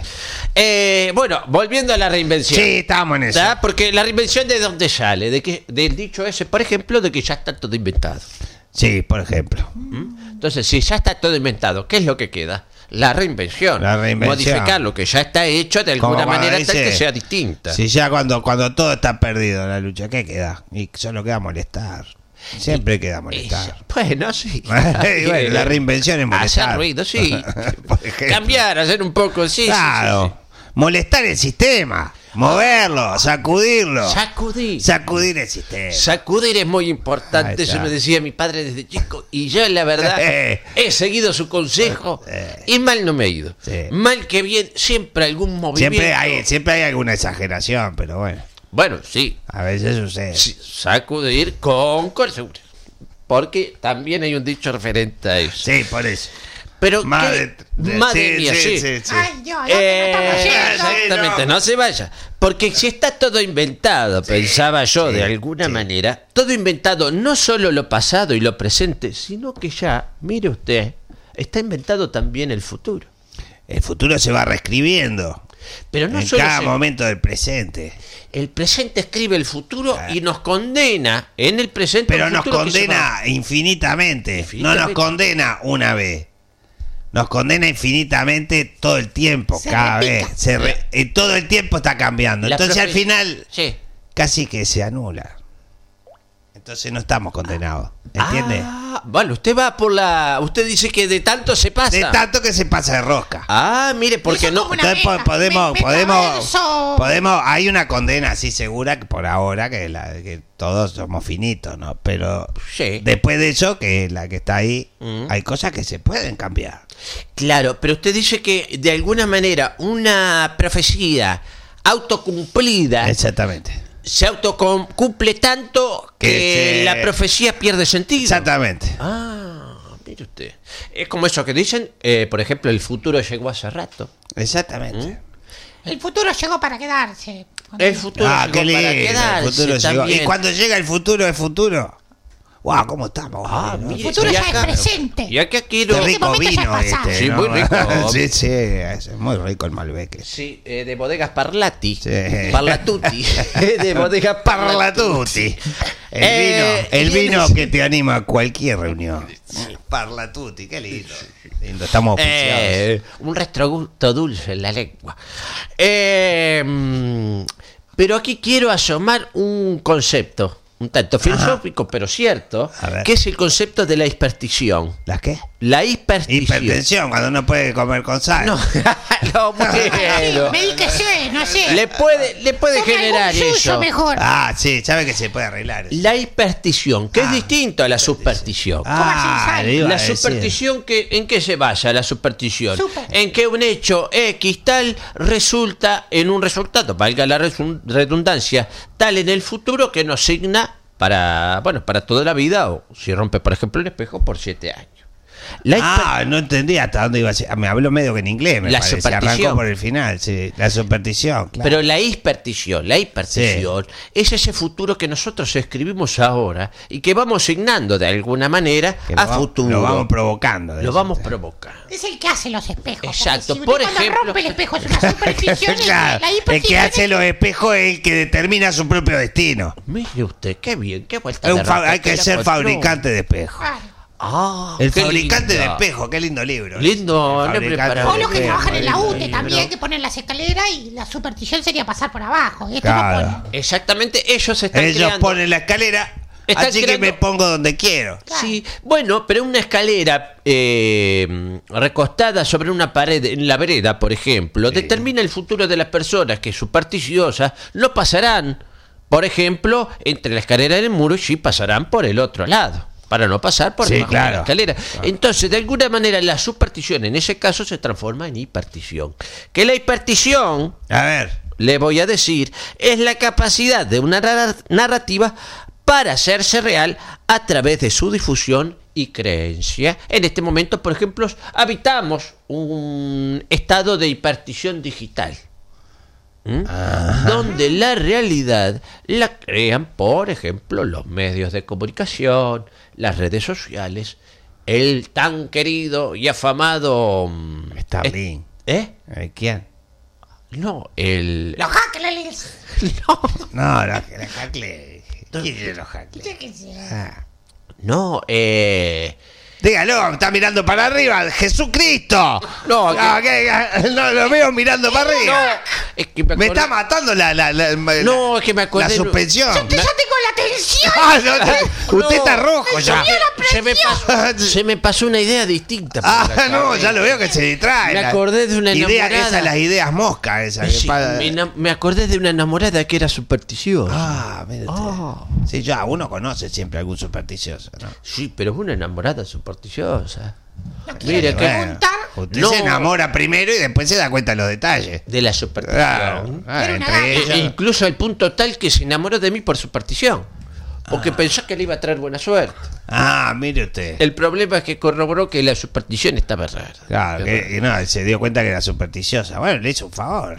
sale. Bueno, volviendo a la reinvención. Sí, estamos en eso. ¿Tá? Porque la reinvención de dónde sale, del dicho ese, por ejemplo, de que ya está todo inventado. Sí, por ejemplo. Entonces, si ya está todo inventado, ¿qué es lo que queda? La reinvención. La reinvención. Modificar lo que ya está hecho de Como alguna cuando manera tal dice- que sea distinta. Si ya cuando todo está perdido en la lucha, ¿qué queda? Y solo queda molestar. Siempre queda molestar. Bueno, sí. Y bueno, la reinvención es molestar. Hacer ruido, sí. Por ejemplo. Cambiar, hacer un poco, sí. Claro. Sí, sí, Molestar el sistema. Moverlo, sacudirlo. sí. Sacudir. Sacudir el sistema. Sacudir es muy Ahí importante, está. eso me decía mi padre desde chico. Y yo, la verdad, he seguido su consejo y mal no me he ido. Sí. Mal que bien, siempre algún movimiento. Siempre hay alguna exageración, pero bueno, Bueno, sí, a veces sucede. sí, sacudir con cordura. Porque también hay un dicho referente a eso. Sí, por eso. Pero, Madre, madre mía, sí. Ay, Dios, lo que no estamos yendo. Exactamente, no se vaya. Porque si está todo inventado, pensaba yo de alguna manera, todo inventado, no solo lo pasado y lo presente, sino que ya, mire usted, está inventado también el futuro. El futuro se va reescribiendo Pero no en solo cada momento del presente. el presente escribe el futuro y nos condena en el presente. Pero al nos futuro que se va. condena infinitamente. No Infinitamente. nos condena una vez. Nos condena infinitamente todo el tiempo, Se cada repica. vez. Y todo el tiempo está cambiando. La Entonces al profe- final Sí. casi que se anula. Entonces no estamos condenados. ¿Entiende? Ah, bueno, usted va por la. Usted dice que de tanto se pasa. De tanto que se pasa de rosca. Ah, mire, porque Eso no. como una Entonces meta, podemos, metaverso. hay una condena así segura que por ahora que todos somos finitos, ¿no? Pero Sí. después de eso, que es la que está ahí, Mm. hay cosas que se pueden cambiar. Claro, pero usted dice que de alguna manera una profecía autocumplida Exactamente. se autocumple tanto que la profecía pierde sentido. Exactamente. Ah, mire usted. Es como eso que dicen, por ejemplo, el futuro llegó hace rato. Exactamente. El futuro llegó para quedarse. El futuro llegó qué lindo, para quedarse el futuro llegó. también. Y cuando llega el futuro, es futuro. ¡Wow! ¿Cómo estamos? Mire, El futuro y ya acá- es presente. Y acá quiero... Qué rico momento ya vino es pasado. este. Sí, ¿no? muy rico. Sí, sí, es muy rico el Malbec. Sí, de bodegas Parlati. Sí. Parlatuti. De bodegas Parlatuti. El vino que te anima a cualquier reunión. Parlatuti, qué lindo. Lindo, estamos oficiados. Un retrogusto dulce en la lengua. Pero aquí quiero asomar un concepto, un tanto filosófico, pero cierto, A ver. que es el concepto de la hiperstición. ¿La qué? La hiperstición. Hipertensión, cuando uno puede comer con sal. No, no, bueno. Medíquese, no sé. Le puede Tome generar algún suyo eso. mejor. Sí, sabe que se puede arreglar eso. La hiperstición, que es distinto a la superstición. le iba a La decir. superstición, ¿en qué se basa la superstición? Super. En que un hecho X tal resulta en un resultado, valga la redundancia, tal en el futuro que nos signa para toda la vida, o si rompe, por ejemplo, el espejo por 7 años. No entendía hasta dónde iba a ser. Me habló medio que en inglés, me La parece. superstición. Arrancó por el final, sí. La superstición, claro. Pero la hiperstición es ese futuro que nosotros escribimos ahora y que vamos signando de alguna manera Que a lo futuro. Lo vamos provocando. Lo vamos provocando. Es el que hace los espejos. porque Exacto, si usted por cuando ejemplo- rompe el espejo es una superstición. Claro, la el hiperstición que hace los espejos es el que determina su propio destino. Mire usted, qué bien, qué vuelta Es de hay que raquetera ser control. fabricante de espejos. Claro. El qué fabricante lindo. de espejos, qué lindo libro. Lindo, El no fabricante preparado. O los que de trabajan en la espejos, UTE lindo también hay libro. que poner las escaleras y la superstición sería pasar por abajo. Y esto Claro. no pone. Exactamente, ellos están Ellos creando. ponen la escalera, Están así creando- que me pongo donde quiero. Sí, bueno, pero una escalera recostada sobre una pared en la vereda, por ejemplo, determina el futuro de las personas que supersticiosas no pasarán, por ejemplo, entre la escalera y el muro, y sí pasarán por el otro lado, para no pasar por Sí, debajo de claro. la escalera. Entonces, de alguna manera, la superstición en ese caso se transforma en hiperstición. Que la hiperstición, A ver. le voy a decir, es la capacidad de una narrativa para hacerse real a través de su difusión y creencia. En este momento, por ejemplo, habitamos un estado de hiperstición digital, donde la realidad la crean, por ejemplo, los medios de comunicación, las redes sociales, el tan querido y afamado Starlink. ¿Quién? No, el... Los hackers. No, los Hackles. ¿Quién es los Hackles? Yo qué sé. No, Dígalo, está mirando para arriba, Jesucristo. No, No, lo veo mirando para arriba. es que me Me acordé- está matando No, es que me acordé- la suspensión. Yo tengo la tensión. Usted está No, rojo ya. se me pasó una idea distinta. por la No, cabeza. ya lo veo que se distrae. Me acordé de una idea, enamorada. esas las ideas moscas, esas. Sí, me acordé de una enamorada que era supersticiosa. Mire usted. Sí, ya, uno conoce siempre algún supersticioso, ¿no? Sí, pero es una enamorada supersticiosa. No quiero Mire, que preguntar. Usted No. se enamora primero y después se da cuenta de los detalles. de la superstición. Era una Entre gata. ellas. Incluso al punto tal que se enamoró de mí por superstición. Porque pensó que le iba a traer buena suerte. Mire usted. El problema es que corroboró que la superstición estaba rara. Claro, que no, se dio cuenta que era supersticiosa. Bueno, le hizo un favor.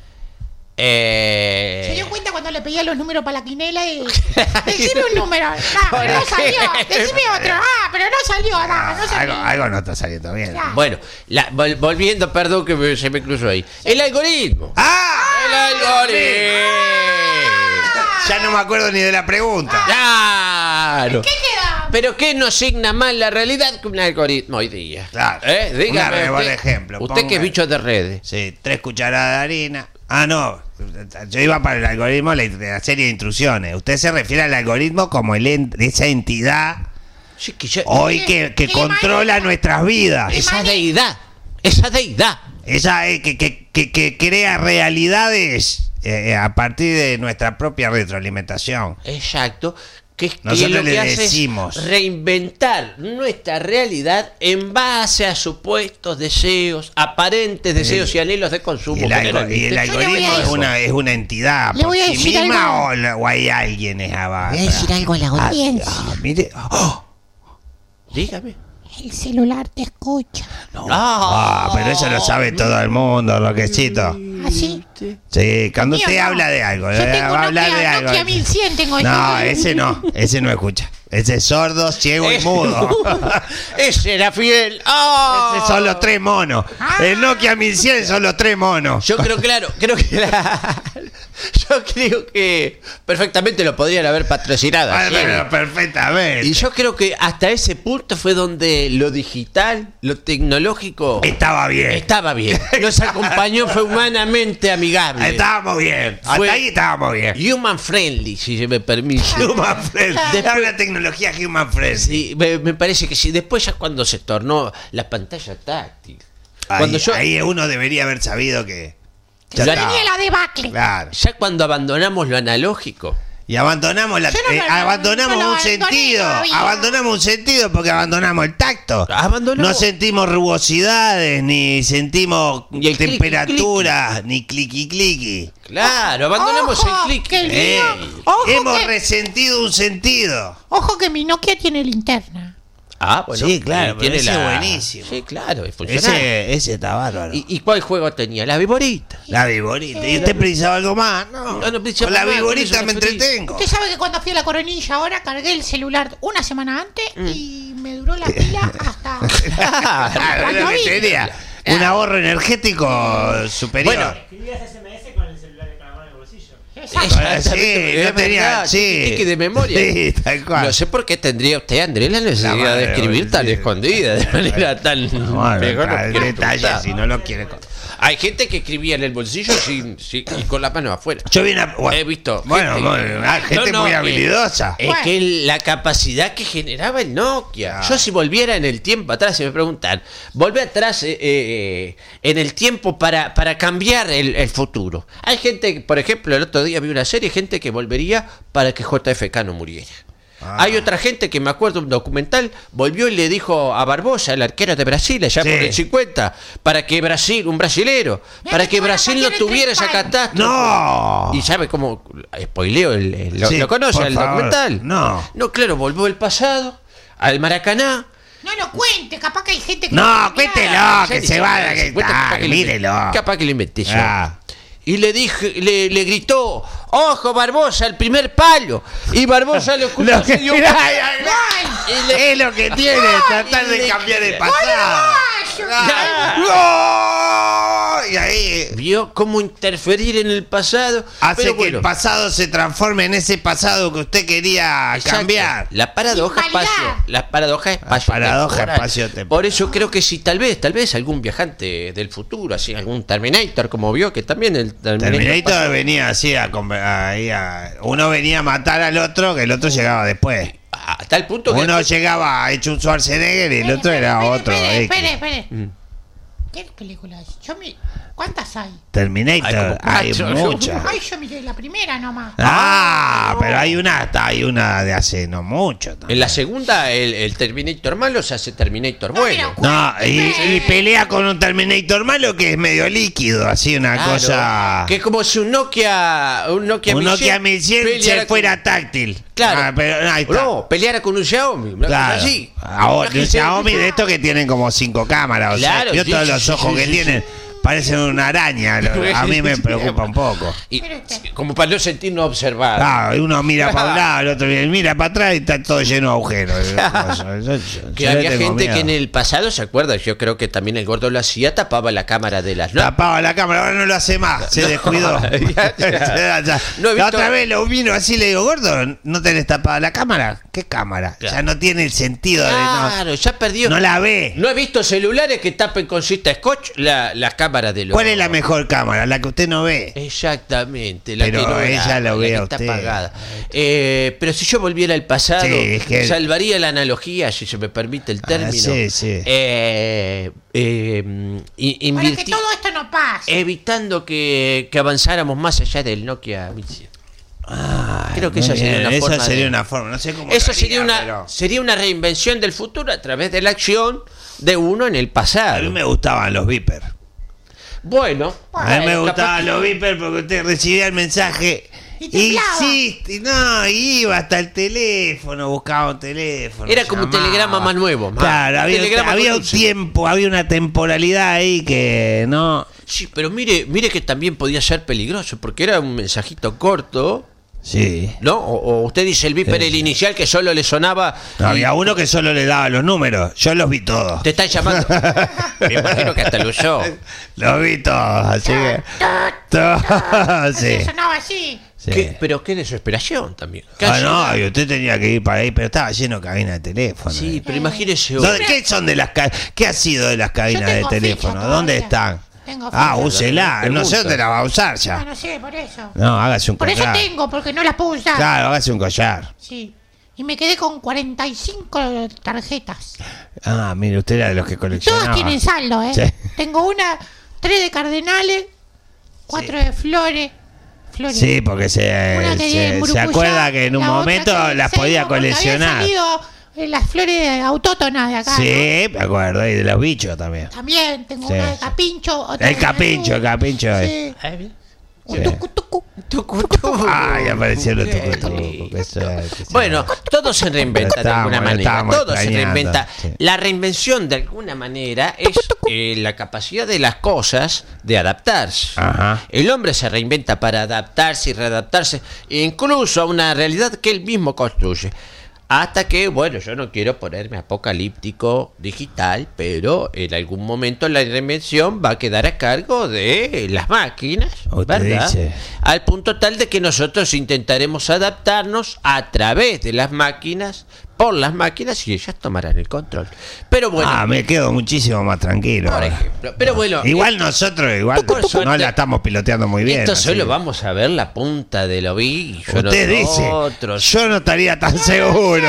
Se dio cuenta cuando le pedía los números para la quinela y... Decime un número. Pero no salió. Decime otro. Pero no salió. No salió. Algo no está saliendo bien. Claro. Bueno, volviendo, perdón que se me cruzó ahí. El algoritmo. El algoritmo. Ya no me acuerdo ni de la pregunta. Claro. ¿Qué queda? Pero ¿qué nos signa más la realidad que un algoritmo hoy día? Claro. Dígame Buen usted, ejemplo. usted que es bicho de redes. Sí, 3 cucharadas de harina. No. Yo iba para el algoritmo de la serie de instrucciones. Usted se refiere al algoritmo como esa entidad Sí, que ya- hoy que que controla nuestras vidas. esa deidad. Esa deidad. Esa que crea realidades a partir de nuestra propia retroalimentación. Exacto. que Nosotros lo le que hace decimos. es reinventar nuestra realidad en base a supuestos deseos, aparentes deseos y anhelos de consumo. Y el generalmente. algoritmo es una entidad Le por voy a sí decir misma algo. o hay alguien abajo. Voy a decir algo a la audiencia. Mire. Dígame. El celular te escucha. Pero eso lo sabe todo el mundo, Roquecito. ¿Así? Sí, cuando Mío usted no. habla de algo, Yo tengo va a hablar de algo. Nokia 1100 tengo No, ese no escucha. Ese es sordo, ciego y mudo. Ese era fiel. ¡Oh! Ese son los 3 monos. El Nokia 1100 son los 3 monos. Yo creo que perfectamente lo podrían haber patrocinado. así. Pero perfectamente. Y yo creo que hasta ese punto fue donde lo digital, lo tecnológico Estaba bien. estaba bien. Nos acompañó, fue humanamente amigable. Estábamos bien. Fue- Hasta ahí estábamos bien. Human friendly, si se me permite. Human friendly. Era una tecnología human friendly. Sí, me parece que sí. Después ya cuando se tornó la pantalla táctil. Cuando Ahí uno debería haber sabido que. Ya La- estaba. Tenía la debacle. Claro. Ya cuando abandonamos lo analógico. Y abandonamos Yo no lo abandonamos un abandoné sentido. todavía. Abandonamos un sentido porque abandonamos el tacto. Abandonamos- No sentimos rugosidades, ni sentimos Ni el temperatura, ni cliqui cliqui. Claro, abandonamos Ojo, el clic. que el mío- Ojo Hemos que- resentido un sentido. Ojo que mi Nokia tiene linterna. Ah, bueno. Sí, claro, tiene pero ese es buenísimo. Sí, claro, es funcional. Ese está bárbaro. ¿Y cuál juego tenía? La viborita. La viborita. ¿Y usted precisaba algo más? No, No precisaba con la más, viborita con me eso me entretengo. Usted sabe que cuando fui a la Coronilla ahora cargué el celular una semana antes y me duró la pila hasta... Ah, cuando lo que vi. tenía. Un ahorro energético superior. Bueno, Escribías SMS con el celular de cada mano en el bolsillo. exactamente, Sí, es yo tenía, verdad, sí. tiki de memoria. Sí, tal cual. No sé por qué tendría usted, Andrés, la necesidad madre, de escribir tan sí. escondida, de manera tan... Bueno, Mejor no el quiero detalle, preguntar. si no lo quiere. Hay gente que escribía en el bolsillo y con la mano afuera. Yo vi una. He visto Bueno, gente No, muy habilidosa. Es que la capacidad que generaba el Nokia. Ah. Yo si volviera en el tiempo atrás, si me preguntan, volvé atrás en el tiempo para cambiar el futuro. Hay gente, por ejemplo, el otro día vi una serie, gente que volvería para que JFK no muriera. Hay otra gente que me acuerdo un documental, volvió y le dijo a Barbosa, el arquero de Brasil, allá Sí. por el 50, para que Brasil, un brasilero, para que Brasil no tuviera esa catástrofe. No. ¿Y sabe cómo? Spoileo, Sí, ¿lo conoce por el favor. documental? No. No, claro, volvió el pasado, al Maracaná. No lo cuente, capaz que hay gente que... No, cuéntelo, Ya que ni se se va. da cuenta, capaz que lo Mírelo. inventé. Capaz que lo inventé yo. Ah. Y le dije, le gritó, ojo Barbosa, el primer palo. Y Barbosa lo escuchó, Lo que- se dio- mirá, y le- Es lo que tiene, tratar de cambiar el pasado. ¡No! Y ahí vio cómo interferir en el pasado. hace pero que bueno, el pasado se transforme en ese pasado que usted quería exacto. cambiar. La paradoja Invalidar. espacio. La paradoja espacio. paradoja temporal. espacio-temporal. Por eso creo que si tal vez algún viajante del futuro, así algún Terminator, como vio que también el Terminator pasó. venía así uno venía a matar al otro, que el otro llegaba después. A tal punto que Uno llegaba hecho un Schwarzenegger y el otro era otro. Espere. ¿Qué película es? ¿Cuántas hay? Terminator, Hay hay como cuatro. muchas. Ay, yo miré la primera nomás. Pero hay una de hace no mucho. en también. la segunda el Terminator malo se hace Terminator No, bueno. pero- No, y pelea con un Terminator malo que es medio líquido, así una Claro, cosa. que es como si un Nokia 1100 peleara se con- fuera táctil. Claro. Pero ahí está. No, peleara con un Xiaomi, una cosa Claro. así. Ahora, un Imagínese- Xiaomi de estos que tienen como 5 cámaras. O Claro, sea, vio sí, todos sí, los sí, ojos sí, que sí, tienen. sí. Parecen una araña. A mí me preocupa un poco. Y- Pero usted- como para no sentirnos observados. Claro, uno mira para un lado, el otro mira para atrás y está todo lleno de agujeros. Que había gente que en el pasado, ¿se acuerda? Yo creo que también el gordo lo hacía, tapaba la cámara de las lámparas. Tapaba la cámara, ahora no lo hace más, se descuidó. Ya. No he La visto- otra vez lo vino así, le digo, gordo, ¿no tenés tapada la cámara? ¿Qué cámara? Claro. Ya no tiene el sentido Claro, ya perdió. no la ve. No he visto celulares que tapen con cinta scotch la cámara de los. ¿Cuál es la mejor cámara? La que usted no ve. Exactamente, la Pero que no ella lo la ve que a está usted. apagada. Pero si yo volviera al pasado, Sí, es que- salvaría la analogía, si se me permite el término. sí, sí. Para que Invirti- todo esto no pase. evitando que avanzáramos más allá del Nokia 1100. Creo creo que esa sería una forma. Esa sería una forma, no sé cómo. Eso lo haría, sería una reinvención del futuro a través de la acción de uno en el pasado. A mí me gustaban los beepers. Bueno, A mí me gustaban los beepers porque usted recibía el mensaje. Iba hasta el teléfono, buscaba un teléfono. Era como un telegrama más nuevo. Claro, había un tiempo, había una temporalidad ahí que no. Sí, pero mire que también podía ser peligroso, porque era un mensajito corto. Sí. ¿No? O usted dice el beeper, el inicial, que solo le sonaba. No, había uno que solo le daba los números. Yo los vi todos. Te están llamando. Me imagino que hasta lo usó. Los vi todos, así que. Sí. Sonaba así. Sí. Pero qué desesperación también. No, y usted tenía que ir para ahí, pero estaba lleno de cabinas de teléfono. Sí, pero imagínese. ¿Qué son de las ¿Qué ha sido de las cabinas de teléfono? ¿Dónde están? Úsela. No sé dónde la va a usar ya. No sé, por eso. No, hágase un collar. Por eso tengo, porque no las puedo usar. Claro, hágase un collar. Sí. Y me quedé con 45 tarjetas. Mire, usted era de los que coleccionaba. Todas tienen saldo, ¿eh? Sí. Tengo 3 de Cardenales, 4 de Flores. Sí, porque se acuerda que en un momento las podía coleccionar. Había salido las flores autóctonas de acá. Sí, ¿no? Me acuerdo, y de los bichos también. También tengo una de Capincho. Otra el Capincho. Sí. Un tucu. Ay, apareció el tucu. Bueno, todo se reinventa de alguna manera. Todo se reinventa. Sí. La reinvención, de alguna manera, es la capacidad de las cosas de adaptarse. Ajá. El hombre se reinventa para adaptarse y readaptarse, incluso a una realidad que él mismo construye. Hasta que, bueno, yo no quiero ponerme apocalíptico digital, pero en algún momento la reinvención va a quedar a cargo de las máquinas, ¿verdad? Dice. Al punto tal de que nosotros intentaremos adaptarnos a través de las máquinas, por las máquinas, y ellas tomarán el control. Pero bueno. Me quedo muchísimo más tranquilo. Por ejemplo. Pero bueno. Igual nosotros, no la estamos piloteando muy bien. Esto solo vamos a ver la punta del ovillo. Usted dice. Yo no estaría tan seguro.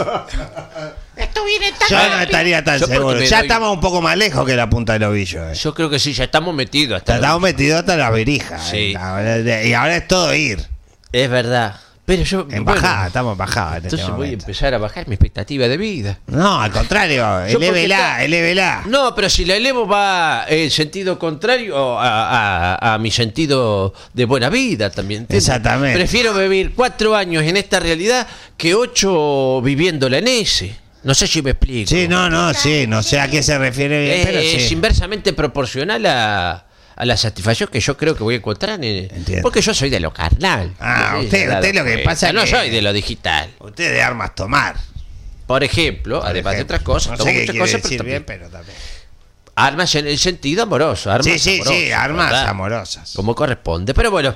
Esto viene tan Yo no estaría tan seguro. Ya estamos un poco más lejos que la punta del ovillo. Yo creo que sí, ya estamos metidos Estamos metidos hasta la verija. Sí. Y ahora es todo ir. Es verdad. Pero yo. Bajada, estamos en bajada. Entonces voy a empezar a bajar mi expectativa de vida. No, al contrario, elévela. No, pero si la elevo va en sentido contrario a mi sentido de buena vida también. ¿Entiendes? Exactamente. Prefiero vivir 4 años en esta realidad que 8 viviéndola en ese. No sé si me explico. Sí, no sé a qué se refiere. Pero sí. Es inversamente proporcional a la satisfacción que yo creo que voy a encontrar porque yo soy de lo carnal. Usted lo que pasa es no que soy de lo digital. Usted de armas tomar. Por ejemplo, además de otras cosas, no sé qué muchas quiere cosas, decir pero bien, pero también. Armas en el sentido amoroso. Armas amorosas, armas ¿verdad? amorosas. Como corresponde, pero bueno.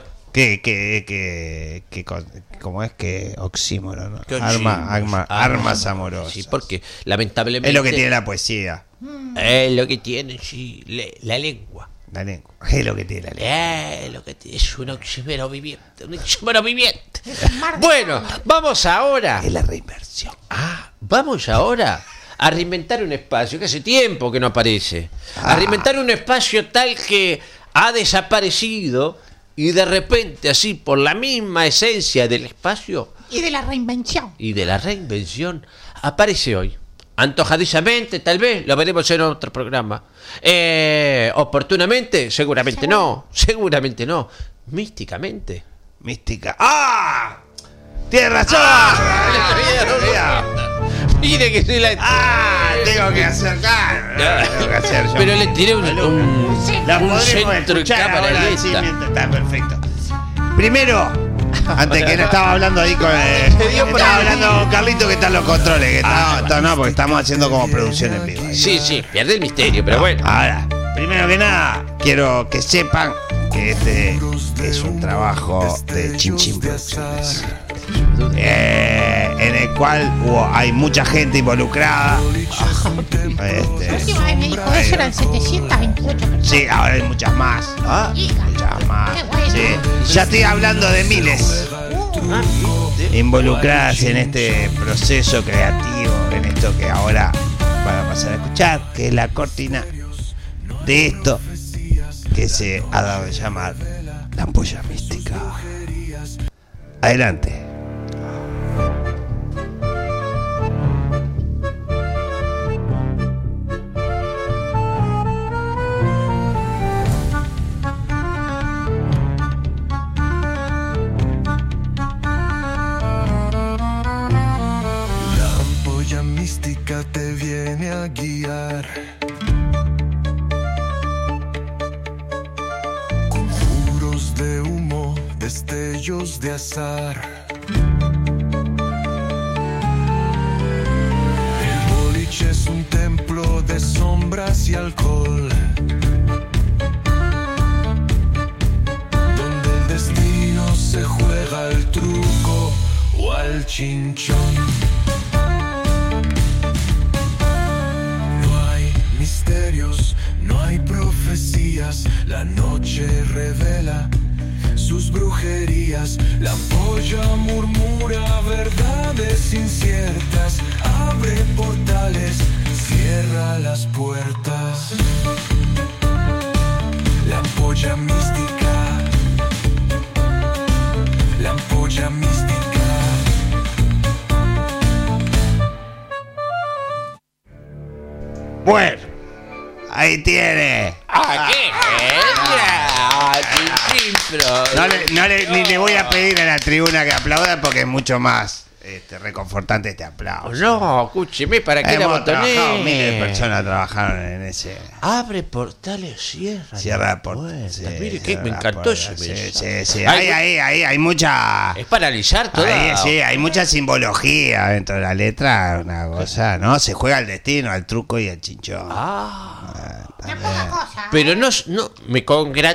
¿Cómo es que oxímoron? ¿No? ¿Qué Armas amorosas. Sí, porque lamentablemente. Es lo que tiene la poesía. Es lo que tiene, sí, la lengua. La lengua. Es lo que tiene la lengua. Lo que tiene es un oxímoro viviente. Bueno, vamos ahora. Es la reinversión. Vamos ahora a reinventar un espacio que hace tiempo que no aparece. A reinventar un espacio tal que ha desaparecido y de repente, así, por la misma esencia del espacio y de la reinvención, aparece hoy. Antojadizamente, tal vez, lo veremos en otro programa. Oportunamente, seguramente no. Místicamente. Mística. ¡Tiene razón! Mire que soy tengo que acercar. Yo. Pero le tiré un centro de cámara lenta. Está perfecto. Primero, antes que él estaba hablando ahí con estaba hablando con Carlito, que están los controles. No, porque estamos haciendo como producción en vivo. Sí, pierde el misterio, pero bueno. Ahora, primero que nada, quiero que sepan que este es un trabajo de Chim Chim Producciones, en el cual hay mucha gente involucrada. La última vez me dijo eso, eran 728 personas. Sí, ahora hay muchas más. Muchas más. Sí. Ya estoy hablando de miles involucradas en este proceso creativo, en esto que ahora van a pasar a escuchar, que es la cortina de esto que se ha dado de llamar la ampolla mística. Adelante. mística te viene a guiar. Conjuros de humo, destellos de azar. El boliche es un templo de sombras y alcohol, donde el destino se juega al truco o al chinchón. No hay misterios, no hay profecías, la noche revela sus brujerías, la polla murmura verdades inciertas, abre portales, cierra las puertas. La ampolla mística, la ampolla mística. Bueno, ahí tiene. ¡Ah, qué genial! Ni le voy a pedir a la tribuna que aplauda porque es mucho más reconfortante este aplauso. No, escúcheme, ¿para qué la botoné? Miles de personas trabajaron en ese. Abre portales, Cierra puertas. Sí, mire que me encantó ese mensaje. Sí. Hay mucha. Es paralizar todo. Hay mucha simbología dentro de la letra, una cosa, ¿no? Se juega al destino, al truco y al chinchón. Una poca cosa. Pero no, me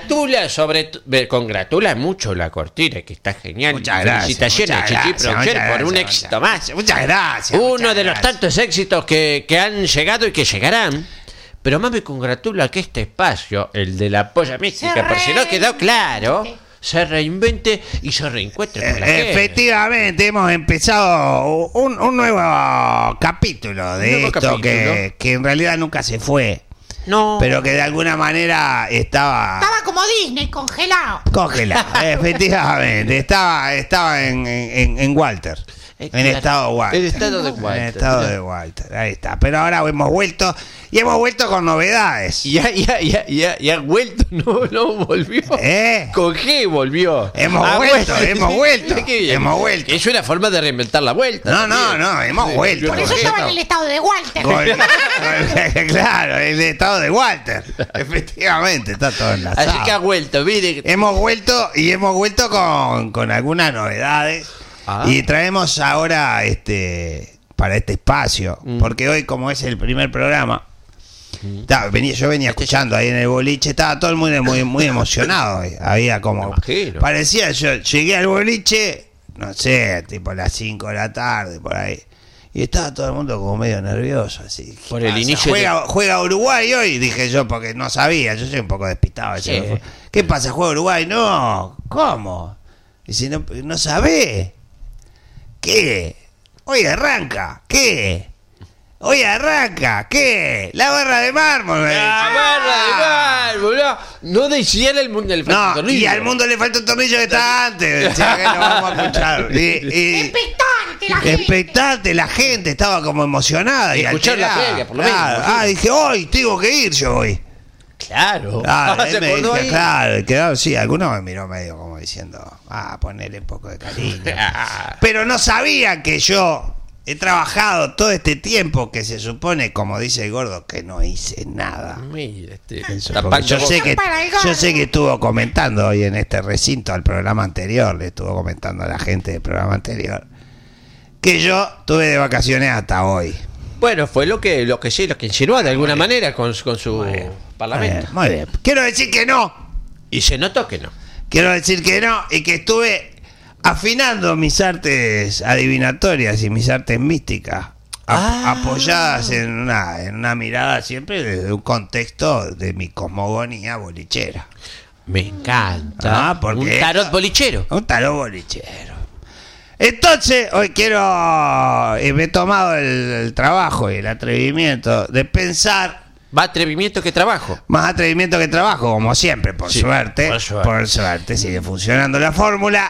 congratula mucho la cortina, que está genial. Muchas gracias. Felicitaciones, Chichi Producción, por un éxito más. Muchas gracias. Uno de los tantos éxitos que han llegado y que llegarán. Pero más me congratula que este espacio, el de la polla mística, por si no quedó claro, se reinvente y se reencuentre con la gente. Efectivamente, hemos empezado un nuevo capítulo de nuevo esto capítulo. Que en realidad nunca se fue. No. Pero que de alguna manera estaba como Disney, congelado. congelado. Efectivamente, estaba en Walter. En estado Walter. El estado de Walter. En estado de Walter, ahí está. Pero ahora hemos vuelto y hemos vuelto con novedades. Ya vuelto, no volvió. ¿Con qué volvió? Hemos vuelto. Qué bien. Hemos vuelto. Es una forma de reinventar la vuelta. No, hemos vuelto. Por eso estaba en el estado de Walter. Claro, el estado de Walter. Efectivamente, está todo enlazado. Así que ha vuelto, mire. Hemos vuelto con algunas novedades. Y traemos ahora para este espacio, porque hoy, como es el primer programa, yo venía escuchando ahí en el boliche, estaba todo el mundo muy emocionado. Había como, parecía, yo llegué al boliche, no sé, tipo a las 5 de la tarde, por ahí, y estaba todo el mundo como medio nervioso, así. Por el inicio juega Uruguay hoy, dije yo, porque no sabía, yo soy un poco despistado. Sí. ¿Qué pasa, juega Uruguay? No, ¿cómo? Y si no sabés. ¿Qué? Hoy arranca. ¿Qué? Hoy arranca. ¿Qué? La barra de mármol. La barra de mármol. No decía el mundo le falta un tornillo. Y al mundo le falta un tornillo que está antes. Decía que lo vamos a escuchar. Expectante la gente. Estaba como emocionada. Y escuchar la previa, por lo menos. Dije, hoy tengo que ir yo hoy. Claro. ¿Se acordó ahí? Claro, sí, alguno me miró medio como diciendo, ponerle un poco de cariño. Pero no sabía que yo he trabajado todo este tiempo que se supone, como dice el gordo, que no hice nada. Mira, yo sé que estuvo comentando hoy en este recinto al programa anterior, le estuvo comentando a la gente del programa anterior, que yo tuve de vacaciones hasta hoy. Bueno, fue lo que insinuó de alguna manera con su parlamento. Muy bien. Quiero decir que no. Y se notó que no. Quiero decir que no y que estuve afinando mis artes adivinatorias y mis artes místicas apoyadas en una mirada siempre desde un contexto de mi cosmogonía bolichera. Me encanta. Porque un tarot bolichero. Un tarot bolichero. Entonces, hoy me he tomado el trabajo y el atrevimiento de pensar. ¿Más atrevimiento que trabajo? Más atrevimiento que trabajo, como siempre, por suerte. Por suerte, sigue funcionando la fórmula.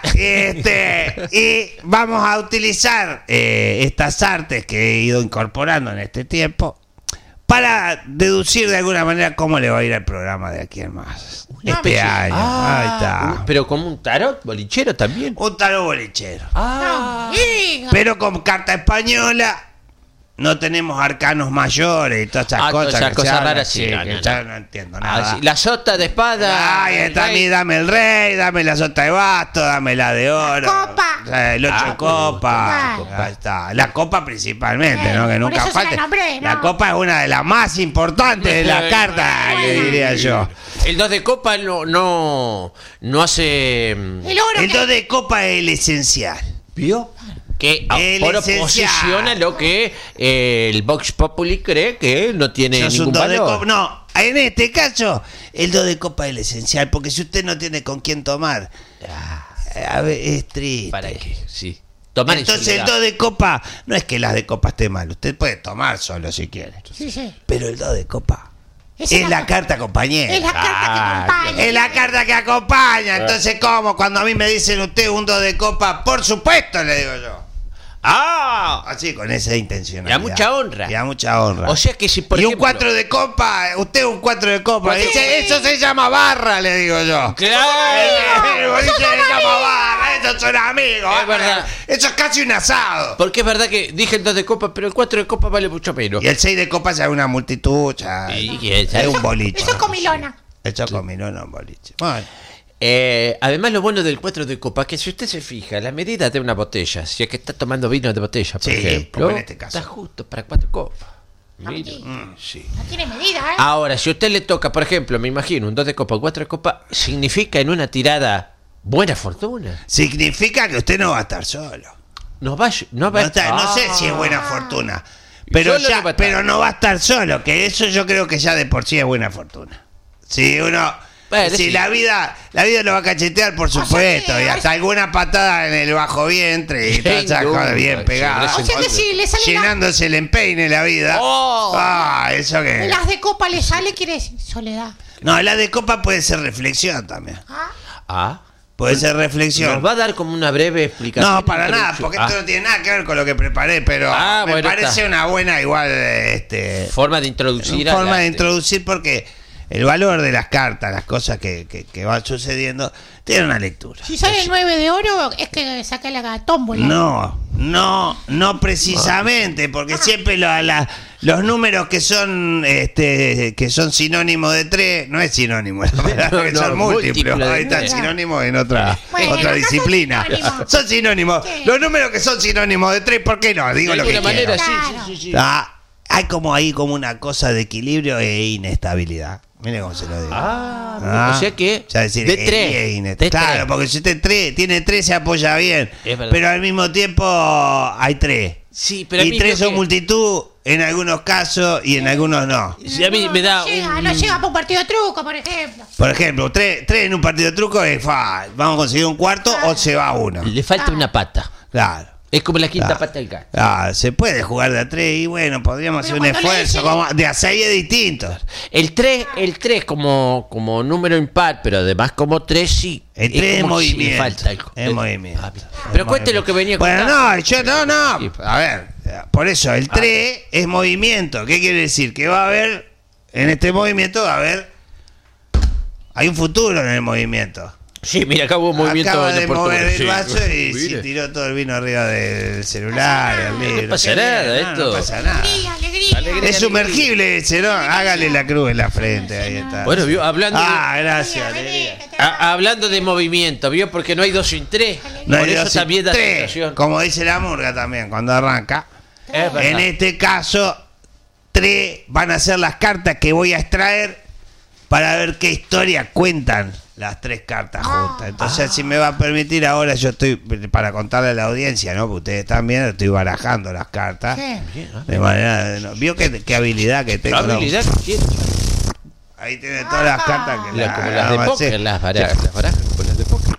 Y vamos a utilizar estas artes que he ido incorporando en este tiempo para deducir de alguna manera cómo le va a ir al programa de aquí en más. Este año. Ahí está. Pero como un tarot bolichero también. Un tarot bolichero. Pero con carta española no tenemos arcanos mayores y todas esas cosas. Todas esas que cosas se hablan, raras, sí, no. ya no entiendo nada. Sí, la sota de espada. Ay, está a mí, dame el rey, dame la sota de basto, dame la de oro. Copa. El 8 copa. copa. Ahí está. La copa principalmente, ¿no? Que por nunca eso se falte. la nombré, ¿no? La copa es una de las más importantes de la carta, que diría yo. El 2 de copa no hace. El oro. El 2 de copa es el esencial. ¿Vio? Que El por esencial. oposición a lo que el Vox Populi cree que no tiene Sos ningún un 2 de valor. copa. No, en este caso, el 2 de copa es el esencial, porque si usted no tiene con quién tomar, a ver, es triste. ¿Para qué? Sí. Tomar en Entonces el soledad. 2 de copa, no es que las de copa esté mal, usted puede tomar solo si quiere. Sí, sí. Pero el 2 de copa Esa es la carta compañera. Es la carta que acompaña. Es la carta que acompaña. Entonces, ¿cómo? Cuando a mí me dicen usted un 2 de copa, por supuesto, le digo yo. ¡Ah! Así, con esa intención. Y a mucha honra. Y a mucha honra. O sea que si por y un ejemplo- 4 de copa, usted un 4 de copa. ¿Por qué? Dice, eso se llama barra, le digo yo. ¡Claro! El boliche se llama barra, esos son amigos. Es verdad. Eso es casi un asado. Porque es verdad que dije el 2 de copa, pero el 4 de copa vale mucho menos. Y el 6 de copa ya es una multitud, ya. Y esa- Es un boliche. Eso es comilona. El chocomilón es un boliche. Bueno. Además, lo bueno del 4 de copa es que si usted se fija, la medida de una botella, si es que está tomando vino de botella, por Sí, ejemplo, como en este caso. está justo para 4 copas. Mire, sí. No tiene medida, ¿eh? Ahora, si a usted le toca, por ejemplo, me imagino, un 2 de copa o 4 de copa, significa en una tirada buena fortuna. Significa que usted no va a estar solo. No va No, no sé si es buena fortuna. Pero, Solo no va a estar. pero no va a estar solo, que eso yo creo que ya de por sí es buena fortuna. Si uno... Bueno, si sí. la vida lo va a cachetear, por supuesto, que- y hasta alguna patada en el bajo vientre y todas esas Sin cosas duda, bien sí, pegadas. O sea que si le sale Llenándose el empeine la vida. Oh. Eso que... las de copa le sale, quiere decir soledad. No, la de copa puede ser reflexión también. Ah, Puede ser reflexión. nos va a dar como una breve explicación. No, para nada, introducción. porque esto no tiene nada que ver con lo que preparé, pero me bueno, parece está. una buena igual Forma de introducir. forma de introducir, porque el valor de las cartas, las cosas que van sucediendo, tiene una lectura. Si sale el 9 de oro, es que saca la tómbola. No precisamente, porque siempre los números que son sinónimos de 3, no es sinónimo, la palabra, que No, son múltiplos. múltiplo de Ahí está, tres. sinónimo en otra Bueno, otra acá son disciplina. sinónimos. Son sinónimos. Sí. Los números que son sinónimos de 3, ¿por qué no? Digo De lo que alguna quiero. manera, Claro. sí. Hay como ahí como una cosa de equilibrio e inestabilidad. Mire cómo se lo digo. O sea que Ya decir, de es 3. claro, porque si usted tiene 3 se apoya bien, Es verdad. pero al mismo tiempo hay 3. Sí, pero a Y mí 3 lo son que- multitud en algunos casos y en algunos no. Si a mí me da No llega para un partido de truco, por ejemplo. Por ejemplo, 3 en un partido de truco es vamos a conseguir un cuarto o se va uno. le falta una pata. Claro. Es como la quinta Claro. pata del gato. Se puede jugar de a 3 y bueno, podríamos hacer Pero un cuando le esfuerzo. dicen- Como de a 6 es distinto. El 3 como número impar, pero además como 3 sí. El 3 es como si le movimiento. falta algo. Es movimiento. Ah, pero cuente lo que venía Bueno, contando. no. Sí. A ver, por eso, el 3 es movimiento. ¿Qué quiere decir? Que va a haber, en este movimiento va a haber, hay un futuro en el movimiento. Sí, mira, acá hubo un movimiento Acaba de Portugal, mover el sí. vaso y Mire. se tiró todo el vino arriba del celular, el libro. No pasa Qué nada, bien, esto. No pasa nada. Alegría. Es sumergible ese, ¿no? Hágale la cruz en la frente, ahí está. Bueno, vio, hablando, Gracias, alegría. hablando de movimiento, vio, porque no hay 2 sin 3. No Por hay eso dos, también da tres, sensación. como dice la murga también, cuando arranca. Es verdad. En este caso, 3 van a ser las cartas que voy a extraer para ver qué historia cuentan las 3 cartas juntas. Entonces, si me va a permitir, ahora yo estoy, para contarle a la audiencia, ¿no? Porque ustedes también, estoy barajando las cartas. Sí. De manera, ¿vio qué habilidad que tengo? La ¿no? habilidad que tiene. Ahí tiene todas las cartas que Como las de vamos a póker, hacer. las barajas, como las de póker.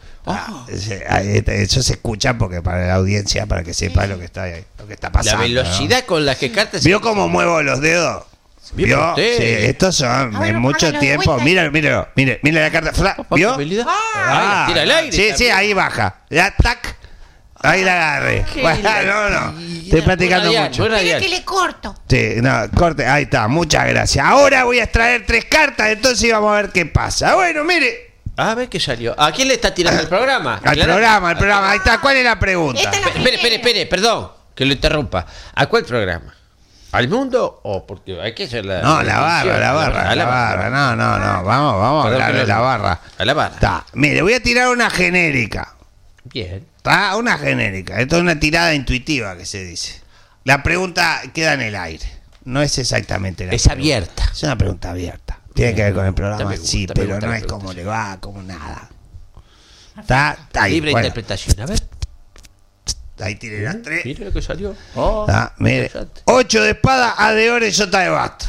Eso se escucha porque para la audiencia, para que sepa lo que está pasando. La velocidad con la que cartas. ¿no? ¿Vio cómo muevo los dedos? Bien ¿Vio? por usted. Sí, estos son A ver, en mucho hágalo de tiempo. vuelta. Mira la carta. ¿Vio? habilidad. Ah, tira al aire. Sí, también. ahí baja. Ya, tac. Ahí la agarré. Bueno, no. Estoy practicando Radial, mucho. muy Mira radial. que le corto. Sí, no, corte. Ahí está. Muchas gracias. Ahora voy a extraer 3 cartas, entonces vamos a ver qué pasa. Bueno, mire. A ver qué salió. ¿A quién le está tirando el programa? Al programa. Ahí está. ¿Cuál es la pregunta? Esta es la Espere, perdón. que lo interrumpa. ¿A cuál programa? ¿Al mundo o porque hay que hacer la... No, la barra. No. Vamos a hablar de la barra. A la barra. Está. Mire, voy a tirar una genérica. Bien. Está, una genérica. Esto es una tirada intuitiva que se dice. La pregunta queda en el aire. No es exactamente la Es pregunta. abierta. Es una pregunta abierta. Tiene que ver con el programa, Me gusta, sí, me pero gusta no la es pregunta, como sí. le va, como nada. Está ahí. Libre Bueno, interpretación. A ver. ahí tiré las tres. Mire lo que salió. Oh, Está, mire. interesante. 8 de espada, A de oro y sota de basto.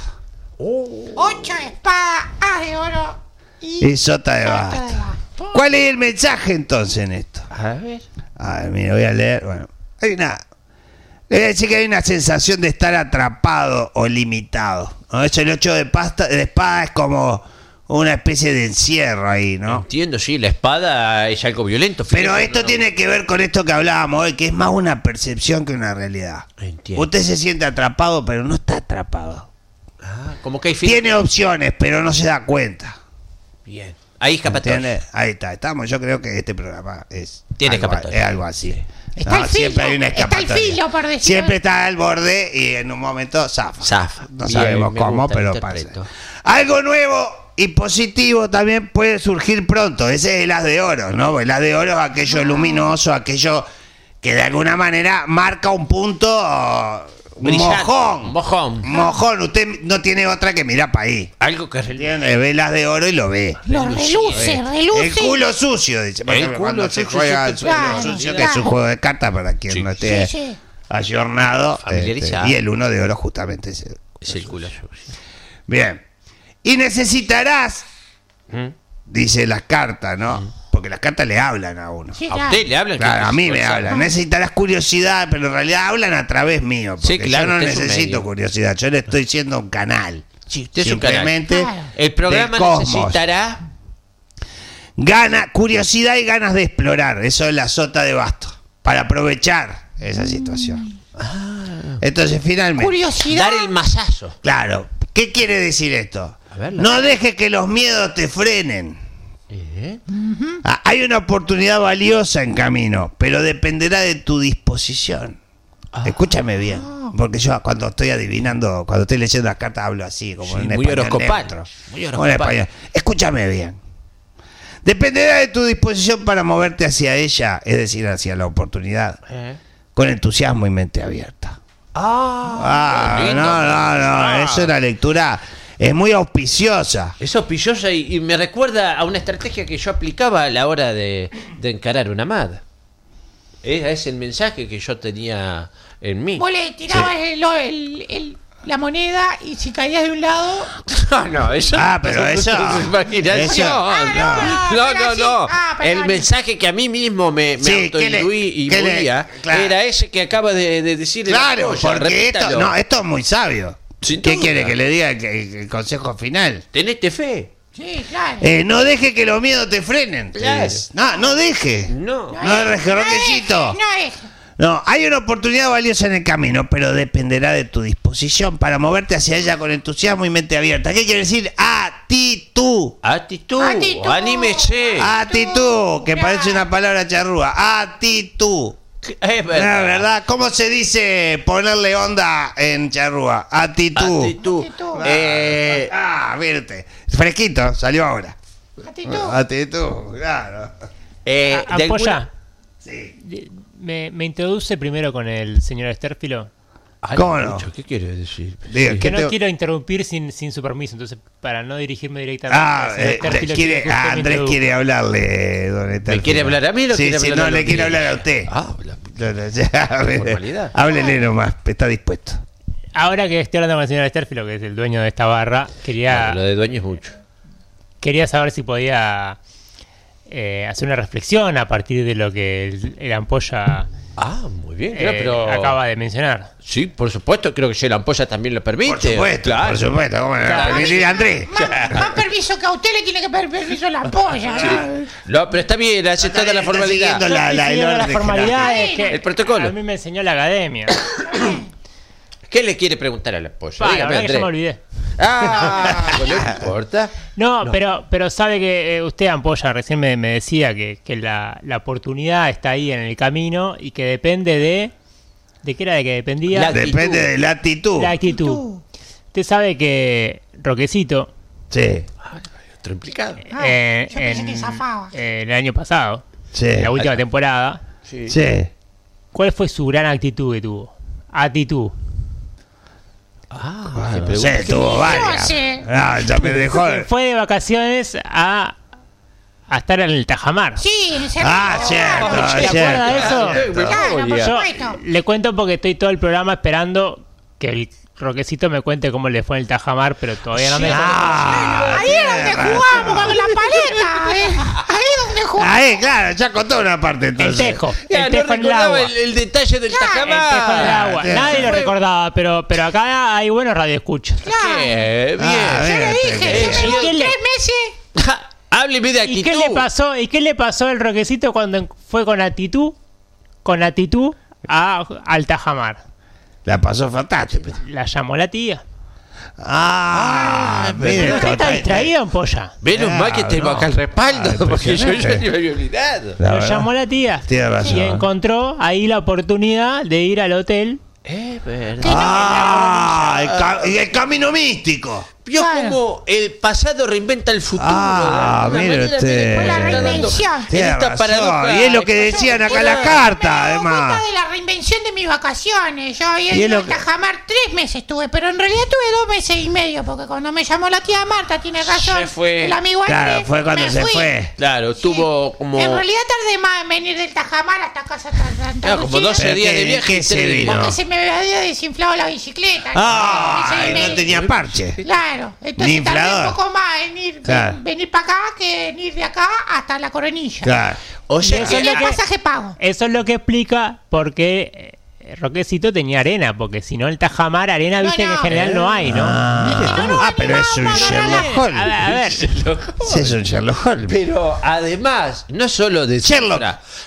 8 espadas, A de oro Y sota de basto basto. ¿Cuál es el mensaje entonces en esto? A ver. A ver, mire, voy a leer. Bueno, hay una. Le voy a decir que hay una sensación de estar atrapado o limitado, ¿no? Eso, el 8 de espada es como una especie de encierro ahí, ¿no? Entiendo, sí, la espada es algo violento. Pero fíjate, esto no. tiene que ver con esto que hablábamos hoy, que es más una percepción que una realidad. Entiendo. Usted se siente atrapado, pero no está atrapado. Ah, como que hay Tiene opciones, pero no se da cuenta. Bien. Ahí escapatoria. ¿Entiende? Ahí está, estamos. Yo creo que este programa es Tiene algo, escapatoria. es algo así. Está el siempre filo, hay una está el escapatoria. filo, por decirlo. Siempre está al borde y en un momento zafa. Zafa. No Bien, sabemos me cómo, gusta, pero interpreto. pasa. Algo nuevo y positivo también puede surgir pronto. Ese es el as de oro, ¿no? El as de oro es aquello luminoso, aquello que de alguna manera marca un punto, un Brillante. mojón. Mojón. Usted no tiene otra que mirar para ahí. Algo que ¿Entiende? Ve el as de oro y lo ve. Lo reluce. El culo sucio, dice. Por El ejemplo, culo cuando se sucio, juega sí, el culo claro, sucio, claro. que es un juego de cartas para quien Sí. no esté Sí. ayornado. Familiarizado. Y el 1 de oro justamente es es el culo sucio. Bien. Y necesitarás, dice las cartas, ¿no? Porque las cartas le hablan a uno. Sí, ¿A claro. usted le hablan? Claro, a mí me hablan. hablan. Necesitarás curiosidad, pero en realidad hablan a través mío. Porque Sí, claro, yo no usted es un necesito medio. curiosidad. Yo le estoy siendo un canal. Sí, usted es un canal. Simplemente Claro. El programa del cosmos. necesitará... Curiosidad y ganas de explorar. Eso es la sota de basto. Para aprovechar esa situación. Entonces, finalmente. Curiosidad. Dar el masazo. Claro. ¿Qué quiere decir esto? A ver, No dejes que los miedos te frenen. ¿Eh? Hay una oportunidad valiosa en camino, pero dependerá de tu disposición. Escúchame bien, porque yo cuando estoy adivinando, cuando estoy leyendo las cartas hablo así, como Sí, en muy español horoscopal, neutro. muy Como en horoscopal. español. Escúchame bien. Dependerá de tu disposición para moverte hacia ella, es decir, hacia la oportunidad, con entusiasmo y mente abierta. qué lindo. No, es una lectura, es muy auspiciosa. Es auspiciosa y me recuerda a una estrategia que yo aplicaba a la hora de encarar una amada. Es el mensaje que yo tenía en mí. Vos le tirabas la moneda y si caías de un lado. No, eso. Pero eso. es imaginación. Eso- No. pero El mensaje que a mí mismo me Sí, autoinduía claro. era ese que acaba de decir. Claro, el Ampolla. porque Repítalo. esto es muy sabio. Sin ¿Qué duda. quiere que le diga el consejo final? Tenete fe. Sí, claro. No deje que los miedos te frenen. Claro. No deje. No. No, requisito. No es. No, hay una oportunidad valiosa en el camino, pero dependerá de tu disposición para moverte hacia ella con entusiasmo y mente abierta. ¿Qué quiere decir? Actitud. Actitud. Actitud. Anímese. Actitud, que parece una palabra charrúa. Actitud. Es verdad. ¿Verdad? ¿Cómo se dice ponerle onda en charrúa? Actitud. Actitud. Actitud. Verte. Fresquito, salió ahora. Actitud. Actitud, claro. De Ampolla, alguna- Sí. me introduce primero con el señor Estérfilo. Ay, ¿Cómo no? mucho, ¿qué quiere decir? Diga, Sí. ¿qué Que no te- quiero interrumpir sin su permiso, entonces para no dirigirme directamente al señor Estérfilo, quiero que usted me Andrés introduzca. quiere hablarle, don ¿Me Estérfilo. quiere hablar a mí o lo Sí, quiere sí, hablar no, a le los quiere niños? hablar a usted. Habla. Ya, háblele nomás, está dispuesto. Ahora que estoy hablando con el señor Estérfilo, que es el dueño de esta barra, Lo de dueño es mucho. quería saber si podía hacer una reflexión a partir de lo que el Ampolla Muy bien, claro, pero... acaba de mencionar. Sí, por supuesto, creo que si la ampolla también lo permite. Por supuesto, claro. por supuesto. ¿Cómo le va a Claro. permitir, Andrés? Más permiso que a usted le tiene que pedir permiso la polla. ¿no? No, pero está bien, aceptada la Está formalidad. siguiendo la- Estoy el siguiendo las orden formalidades que El protocolo. a mí me enseñó la academia. ¿Qué le quiere preguntar a la ampolla? La Dígame, verdad que ya me Andrés. olvidé. Pues no importa. No, pero sabe que usted, Ampolla, recién me decía que la oportunidad está ahí en el camino y que depende de ¿De qué era de que dependía? La actitud. Depende de la actitud. La actitud. Usted sabe que Roquecito, Sí, Otro implicado. Yo pensé que zafaba. el año pasado, sí. en la última temporada, Sí. Sí. ¿cuál fue su gran actitud que tuvo? Actitud. No sé, tuvo varias. sé. Ah, ya me dejó. Fue de vacaciones a estar en el Tajamar. Sí, en ese Ah, momento, cierto, claro. ¿Se acuerda de eso? Claro, por Yo supuesto. le cuento porque estoy todo el programa esperando que el Roquecito me cuente cómo le fue en el Tajamar, pero todavía no me Ahí es donde jugamos con la paleta. Ahí es donde jugamos. Ahí, claro, ya contó una parte El entonces. tejo, Ya, el no tejo en el recordaba agua. el detalle del El tejo en el Tajamar. agua. sí. Nadie lo recordaba, pero acá hay buenos radioescuchas. Qué bien. Ah, Yo le dije, yo me voy ¿Y qué le- 3 meses. Hábleme de actitud. ¿Y qué le pasó? ¿Y qué le pasó al Roquecito cuando fue con actitud al Tajamar? La pasó fantástico. La llamó la tía. Mire, ¿Usted está distraído, Ampolla? Menos mal que tengo acá el respaldo, porque yo ya me había olvidado. La Lo verdad. llamó la tía. Tiene razón. Y encontró ahí la oportunidad de ir al hotel. Es verdad. El camino místico. Vio cómo el pasado reinventa el futuro. Ah, de alguna mire manera, usted. Fue la está dando- reinvención. en Tiene esta razón. paradoja. Y es lo que decían acá en la Me carta, he dado además. cuenta de la reinvención de mis vacaciones. Yo había Y es ido lo a que- Tajamar 3 meses estuve, pero en realidad tuve 2 meses y medio, porque cuando me llamó la tía Marta, tiene razón, Se fue. el amigo Claro, Andrés, fue cuando me se fui. fue. Claro, tuvo como. En realidad tardé más en venir del Tajamar hasta casa Santa Claro, como Lucía, 12 días de ¿Qué- viaje. qué y se 3 vino? porque se me había desinflado la bicicleta. Ay, Meses y no medio. tenía parche. Claro, Ni entonces tardé inflador. un poco más en ir, Claro. venir para acá que en ir de acá hasta la Coronilla. Claro. O sea, Eso es Y lo el que- pasaje pago. Eso es lo que explica por qué Roquecito tenía arena, porque si no el Tajamar, arena, No, viste que no. en general no hay, ¿no? Pero es un Sherlock A Holmes. ver, Sí, es un Sherlock Holmes. Pero además, no solo Sherlock.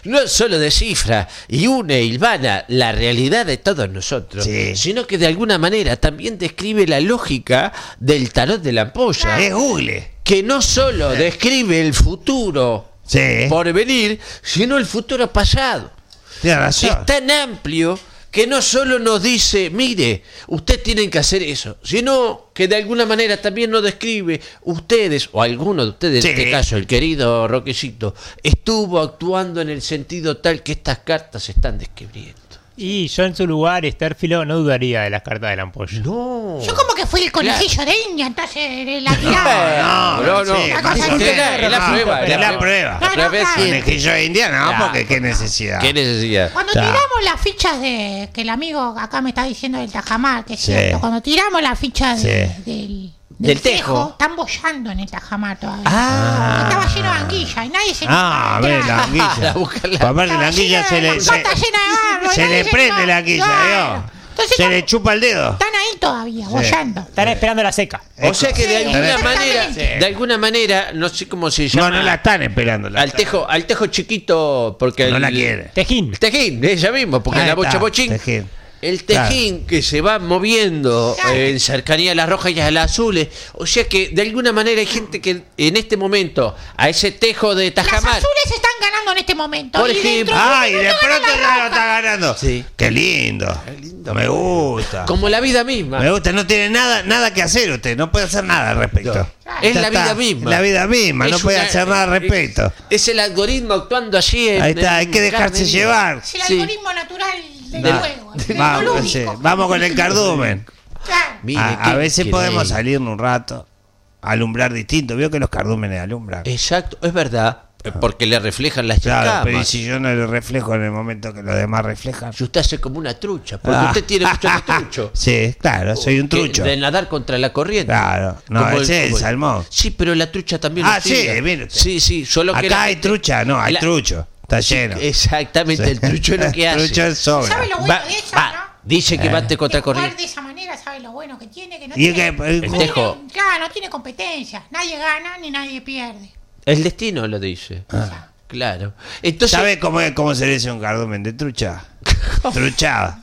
descifra y une y hilvana la realidad de todos nosotros, Sí. sino que de alguna manera también describe la lógica del tarot de la ampolla, Es Google. que no solo describe el futuro Sí. por venir, sino el futuro pasado. Tiene razón. Es tan amplio que no solo nos dice, mire, ustedes tienen que hacer eso, sino que de alguna manera también nos describe, ustedes, o alguno de ustedes, Sí. en este caso el querido Roquecito, estuvo actuando en el sentido tal que estas cartas se están describiendo. y yo en su lugar, Estérfilo, no dudaría de las cartas de la ampolla. No. Yo como que fui el conejillo de India, entonces la tiraba. No, sí, la cosa usted- es la prueba. Es la prueba. No, no, claro. Conejillo de India, no, Claro. porque qué necesidad. ¿Qué necesidad? Cuando Claro. tiramos las fichas de que el amigo acá me está diciendo del Tajamar, que es Sí. cierto, cuando tiramos las fichas Sí. Del tejo. están bollando en el Tajamar todavía. Ah. Estaba lleno de anguilla y nadie se A ver, la A anguilla. buscarla. Aparte, la anguilla se le, pata llena de barro. y se nadie le prende la anguilla, Claro. ¿vio? Entonces Se le están, chupa el dedo. están ahí todavía, bollando. Están esperando la seca. O sea que de Sí, alguna exactamente. manera, no sé cómo se llama. No la están esperando. al tejo chiquito, porque No la el- quiere. Tejín. El tejín, ella mismo, porque Ahí la está, bocha bochín. tejín. El tejín que se va moviendo Claro. en cercanía a las rojas y a las azules. O sea que de alguna manera hay gente que en este momento, a ese tejo de Las Tajamar. azules están ganando en este momento. Por y dentro ejemplo. un Ay, de minuto pronto ganan ya las lo está rojas. ganando. Sí. Qué lindo. Me gusta. Como la vida misma. Me gusta, no tiene nada que hacer usted, no puede hacer nada al respecto. Es Ya la vida está, misma. La vida misma, Es no puede una- hacer nada al respecto. Es el algoritmo actuando allí. Ahí está, hay que dejarse llevar. Es el Sí. algoritmo natural del Va- juego. el Vamos, lúdico. sí, vamos con el cardumen. Claro. Mire, A qué veces podemos increíble. salirnos un rato, alumbrar distinto. Veo que los cardúmenes alumbran. Exacto, es verdad. Porque le reflejan las Claro, pero ¿y escamas. si yo no le reflejo en el momento que los demás reflejan? Y usted hace como una trucha. Porque Ah. usted tiene mucho de trucho. Sí, claro, soy un Que- trucho. De nadar contra la corriente. Claro, no, Como ese es el salmón. Sí, pero la trucha también Ah, lo sigue. sí, mire usted. Sí, solo que Acá hay trucha, no, hay la- trucho. Está lleno. Exactamente, el trucho es lo que hace. Trucho es sobra. ¿Sabe lo bueno Va- de eso, va, no? dice que bate contra De jugar corriente. de esa manera, ¿sabe lo bueno que tiene? Que no Y tiene, que- no el tiene- tejo. Claro, no tiene competencia. Nadie gana ni nadie pierde. El destino lo dice. Claro. Entonces. ¿Sabe cómo se dice un cardumen de trucha? Truchada.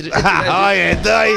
Ah, Hoy estoy.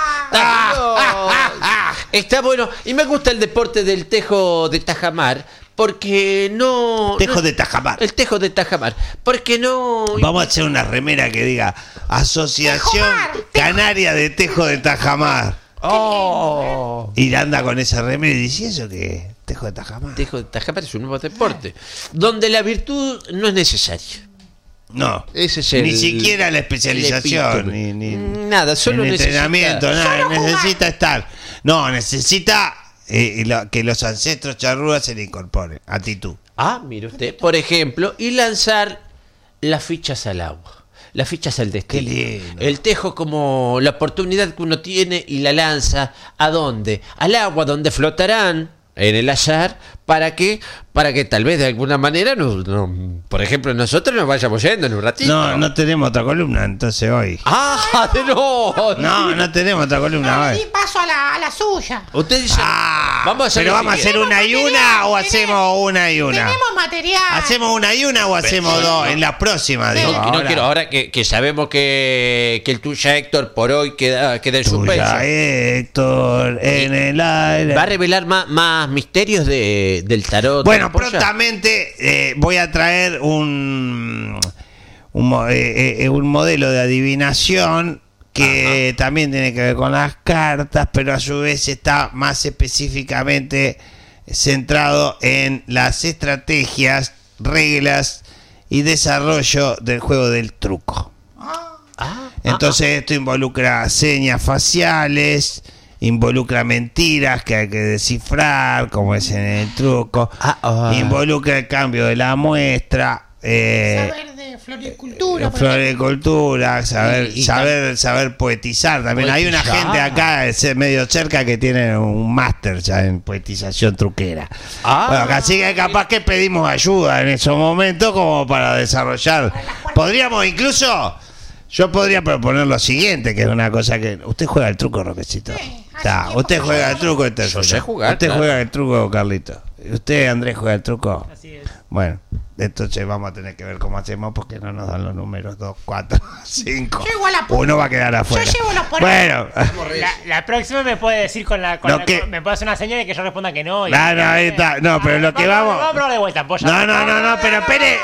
Está bueno. Y me gusta el deporte del tejo de Tajamar porque no... Tejo no- de Tajamar. El tejo de Tajamar. Porque no... Vamos a hacer una remera que diga Asociación Tejomar, Canaria de Tejo de Tajamar. Oh. Y anda con esa remera y dice, ¿eso qué? Tejo de Tajamar. Tejo de Tajamar es un nuevo deporte. Donde la virtud no es necesaria. No, Ese es ni el- siquiera la el especialización, epítome. ni Nada, solo el necesita- entrenamiento, nada, Solo jugar. necesita estar. No, necesita que los ancestros charrúas se le incorporen. Actitud. Ah, mire usted, por ejemplo, y lanzar las fichas al agua, las fichas al destino. Qué lindo. El tejo como la oportunidad que uno tiene y la lanza, ¿a dónde? Al agua, donde flotarán en el azar, ¿para qué? Para que tal vez de alguna manera, por ejemplo, nosotros nos vayamos yendo en un ratito. No tenemos otra columna, entonces hoy. ¡Ah, de no! No tenemos otra columna hoy. Sí, paso a la suya. Usted dice, vamos a hacer pero lo vamos a hacer siguiente. una y Tenemos una o material, hacemos una y una. Tenemos material. ¿Hacemos una y una o hacemos dos? En la próxima, digo. No, ahora. quiero, ahora que sabemos que el tuya, Héctor, por hoy queda en suspenso. Tuya, Héctor, en el aire. ¿Va a revelar más misterios del tarot? Bueno, tramposa? prontamente voy a traer un modelo de adivinación que también tiene que ver con las cartas, pero a su vez está más específicamente centrado en las estrategias, reglas y desarrollo del juego del truco. Entonces esto involucra señas faciales, involucra mentiras que hay que descifrar, como es en el truco, involucra el cambio de la muestra, Saber de floricultura. por ejemplo. floricultura, Y saber poetizar también. Hay una Poetizar. gente acá medio cerca que tiene un máster ya en poetización truquera. Bueno, así que capaz que pedimos ayuda en esos momentos como para desarrollar. Podríamos incluso, yo podría proponer lo siguiente, que es una cosa que... ¿Usted juega el truco, Roquecito? Está, usted juega el truco. Yo sé jugar, Usted claro. juega el truco, Carlito. ¿Usted, Andrés, juega el truco? Así es. Bueno, entonces vamos a tener que ver cómo hacemos porque no nos dan los números 2, 4, 5. Yo igual apunto. Uno va a quedar afuera. Yo llevo los por Bueno, La próxima me puede decir Lo que- me puede hacer una señal de que yo responda que no. no, ahí está. No, pero lo que vamos. Vamos a probar de vuelta, polla. No, pero espere,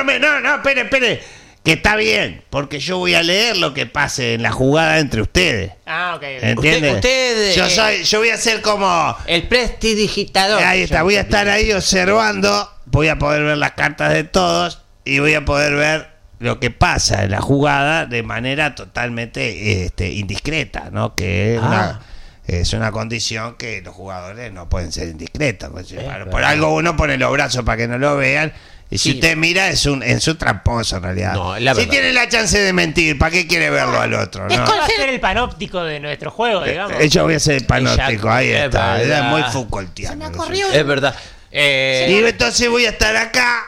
espere. Que está bien, porque yo voy a leer lo que pase en la jugada entre ustedes. Ah, ok. ¿Entiendes? usted, yo voy a ser como. El prestidigitador. Ahí está, voy a estar ahí observando, voy a poder ver las cartas de todos y voy a poder ver lo que pasa en la jugada de manera totalmente indiscreta, ¿no? Que es una condición que los jugadores no pueden ser indiscretos. Pues, por algo uno pone los brazos para que no lo vean. Y si Sí. usted mira, es un tramposo en realidad. No, es la si verdad. tiene la chance de mentir, ¿para qué quiere verlo al otro? ¿no? Va a ser el panóptico de nuestro juego, digamos. Yo voy a ser el panóptico, ahí Es está. verdad. Es muy Se Foucaultiano. me ha eso. corrido. Es verdad. Y entonces voy a estar acá